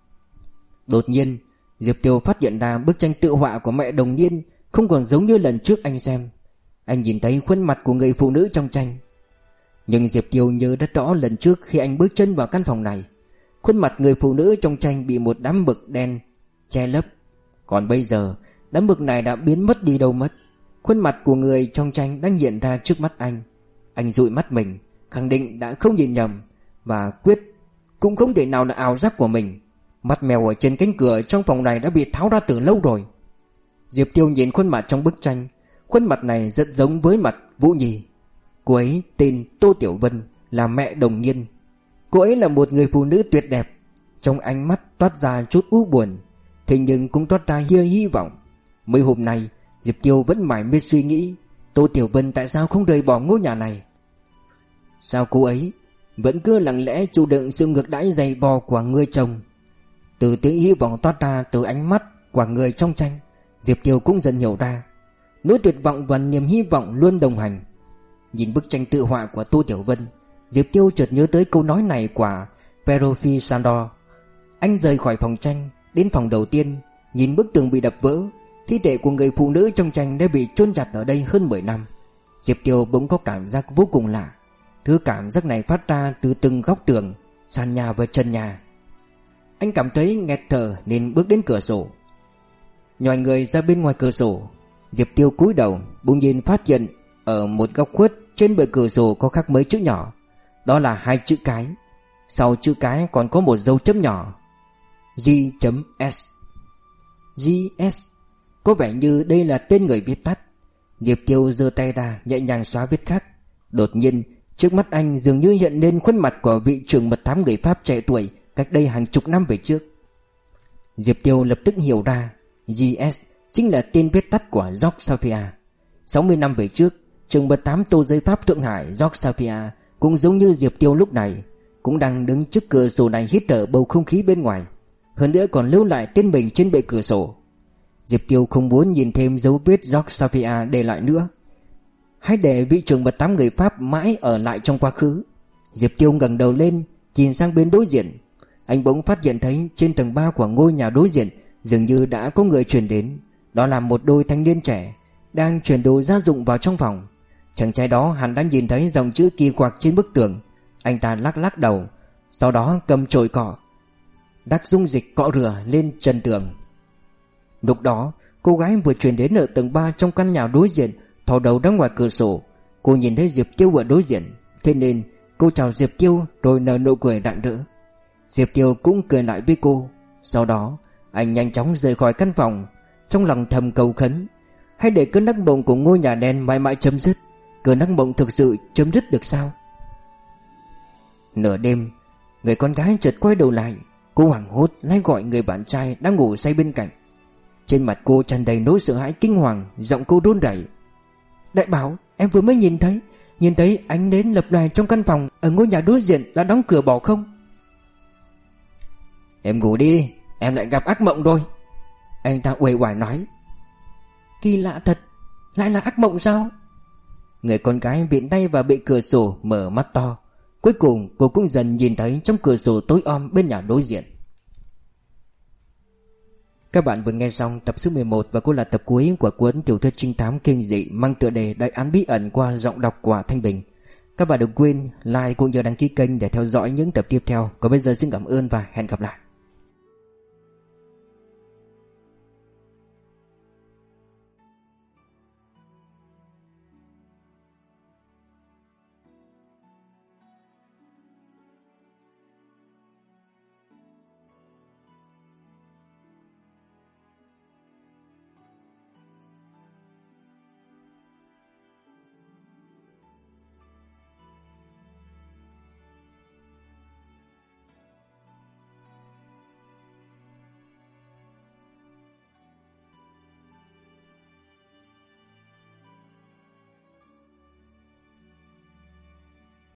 Đột nhiên Diệp Tiêu phát hiện ra bức tranh tự họa của mẹ Đồng Niên không còn giống như lần trước anh xem. Anh nhìn thấy khuôn mặt của người phụ nữ trong tranh. Nhưng Diệp Tiêu nhớ rất rõ lần trước khi anh bước chân vào căn phòng này, khuôn mặt người phụ nữ trong tranh bị một đám mực đen che lấp. Còn bây giờ đám mực này đã biến mất đi đâu mất. Khuôn mặt của người trong tranh đang hiện ra trước mắt anh. Anh dụi mắt mình, khẳng định đã không nhìn nhầm, và quyết cũng không thể nào là ảo giác của mình. Mắt mèo ở trên cánh cửa trong phòng này đã bị tháo ra từ lâu rồi. Diệp Tiêu nhìn khuôn mặt trong bức tranh. Khuôn mặt này rất giống với mặt Vũ Nhi. Cô ấy tên Tô Tiểu Vân, là mẹ Đồng Niên. Cô ấy là một người phụ nữ tuyệt đẹp. Trong ánh mắt toát ra chút u buồn, thế nhưng cũng toát ra hy hy vọng. Mấy hôm nay Diệp Tiêu vẫn mải mê suy nghĩ Tô Tiểu Vân tại sao không rời bỏ ngôi nhà này. Sao cô ấy vẫn cứ lặng lẽ chịu đựng sự ngược đãi dày vò của người chồng. Từ tiếng hy vọng toát ra từ ánh mắt của người trong tranh, Diệp Tiêu cũng dần hiểu ra Nỗi tuyệt vọng và niềm hy vọng luôn đồng hành. Nhìn bức tranh tự họa của Tô Tiểu Vân, Diệp Tiêu chợt nhớ tới câu nói này của Perofi Sandor. Anh rời khỏi phòng tranh, đến phòng đầu tiên, nhìn bức tường bị đập vỡ. Thi thể của người phụ nữ trong tranh đã bị chôn chặt ở đây hơn mười năm. Diệp Tiêu bỗng có cảm giác vô cùng lạ. Thứ cảm giác này phát ra từ từng góc tường, sàn nhà và trần nhà. Anh cảm thấy nghẹt thở nên bước đến cửa sổ. Nhòi người ra bên ngoài cửa sổ, Diệp Tiêu cúi đầu, bỗng nhiên phát hiện ở một góc khuất trên bề cửa sổ có khắc mấy chữ nhỏ. Đó là hai chữ cái. Sau chữ cái còn có một dấu chấm nhỏ, G.S. G.S. Có vẻ như đây là tên người viết tắt. Diệp Tiêu giơ tay ra nhẹ nhàng xóa viết khắc. Đột nhiên trước mắt anh dường như hiện lên khuôn mặt của vị trưởng mật thám người Pháp trẻ tuổi cách đây hàng chục năm về trước. Diệp Tiêu lập tức hiểu ra, G S chính là tên viết tắt của George Safia. sáu mươi năm về trước, trưởng mật thám Tô Giới Pháp Thượng Hải George Safia cũng giống như Diệp Tiêu lúc này, cũng đang đứng trước cửa sổ này hít thở bầu không khí bên ngoài, hơn nữa còn lưu lại tên mình trên bệ cửa sổ. Diệp Tiêu không muốn nhìn thêm dấu vết George Safia để lại nữa. Hãy để vị trưởng mật thám người Pháp mãi ở lại trong quá khứ. Diệp Tiêu ngẩng đầu lên, nhìn sang bên đối diện. Anh bỗng phát hiện thấy trên tầng ba của ngôi nhà đối diện dường như đã có người chuyển đến. Đó là một đôi thanh niên trẻ đang chuyển đồ gia dụng vào trong phòng. Chàng trai đó hẳn đã nhìn thấy dòng chữ kỳ quặc trên bức tường. Anh ta lắc lắc đầu, sau đó cầm chổi cọ đắc dung dịch cọ rửa lên trần tường. Lúc đó cô gái vừa chuyển đến ở tầng ba trong căn nhà đối diện thò đầu ra ngoài cửa sổ. Cô nhìn thấy Diệp Tiêu ở đối diện, thế nên cô chào Diệp Tiêu rồi nở nụ cười rạng rỡ. Diệp Tiêu cũng cười lại với cô. Sau đó anh nhanh chóng rời khỏi căn phòng, trong lòng thầm cầu khấn, hãy để cơn ác mộng của ngôi nhà đen mãi mãi chấm dứt. Cơn ác mộng thực sự chấm dứt được sao? Nửa đêm, người con gái chợt quay đầu lại. Cô hoảng hốt lay gọi người bạn trai đang ngủ say bên cạnh. Trên mặt cô tràn đầy nỗi sợ hãi kinh hoàng, giọng cô run rẩy. Đại Bảo, em vừa mới nhìn thấy Nhìn thấy ánh nến lập lòe trong căn phòng ở ngôi nhà đối diện đã đóng cửa bỏ không? Em ngủ đi, em lại gặp ác mộng rồi, anh ta uể oải nói. Kỳ lạ thật, lại là ác mộng sao? Người con gái viện tay vào bệ cửa sổ, mở mắt to. Cuối cùng cô cũng dần nhìn thấy trong cửa sổ tối om bên nhà đối diện. Các bạn vừa nghe xong tập số mười một và cũng là tập cuối của cuốn tiểu thuyết trinh thám kinh dị mang tựa đề Đại án bí ẩn qua giọng đọc của Thanh Bình. Các bạn đừng quên like cũng như đăng ký kênh để theo dõi những tập tiếp theo. Còn bây giờ xin cảm ơn và hẹn gặp lại.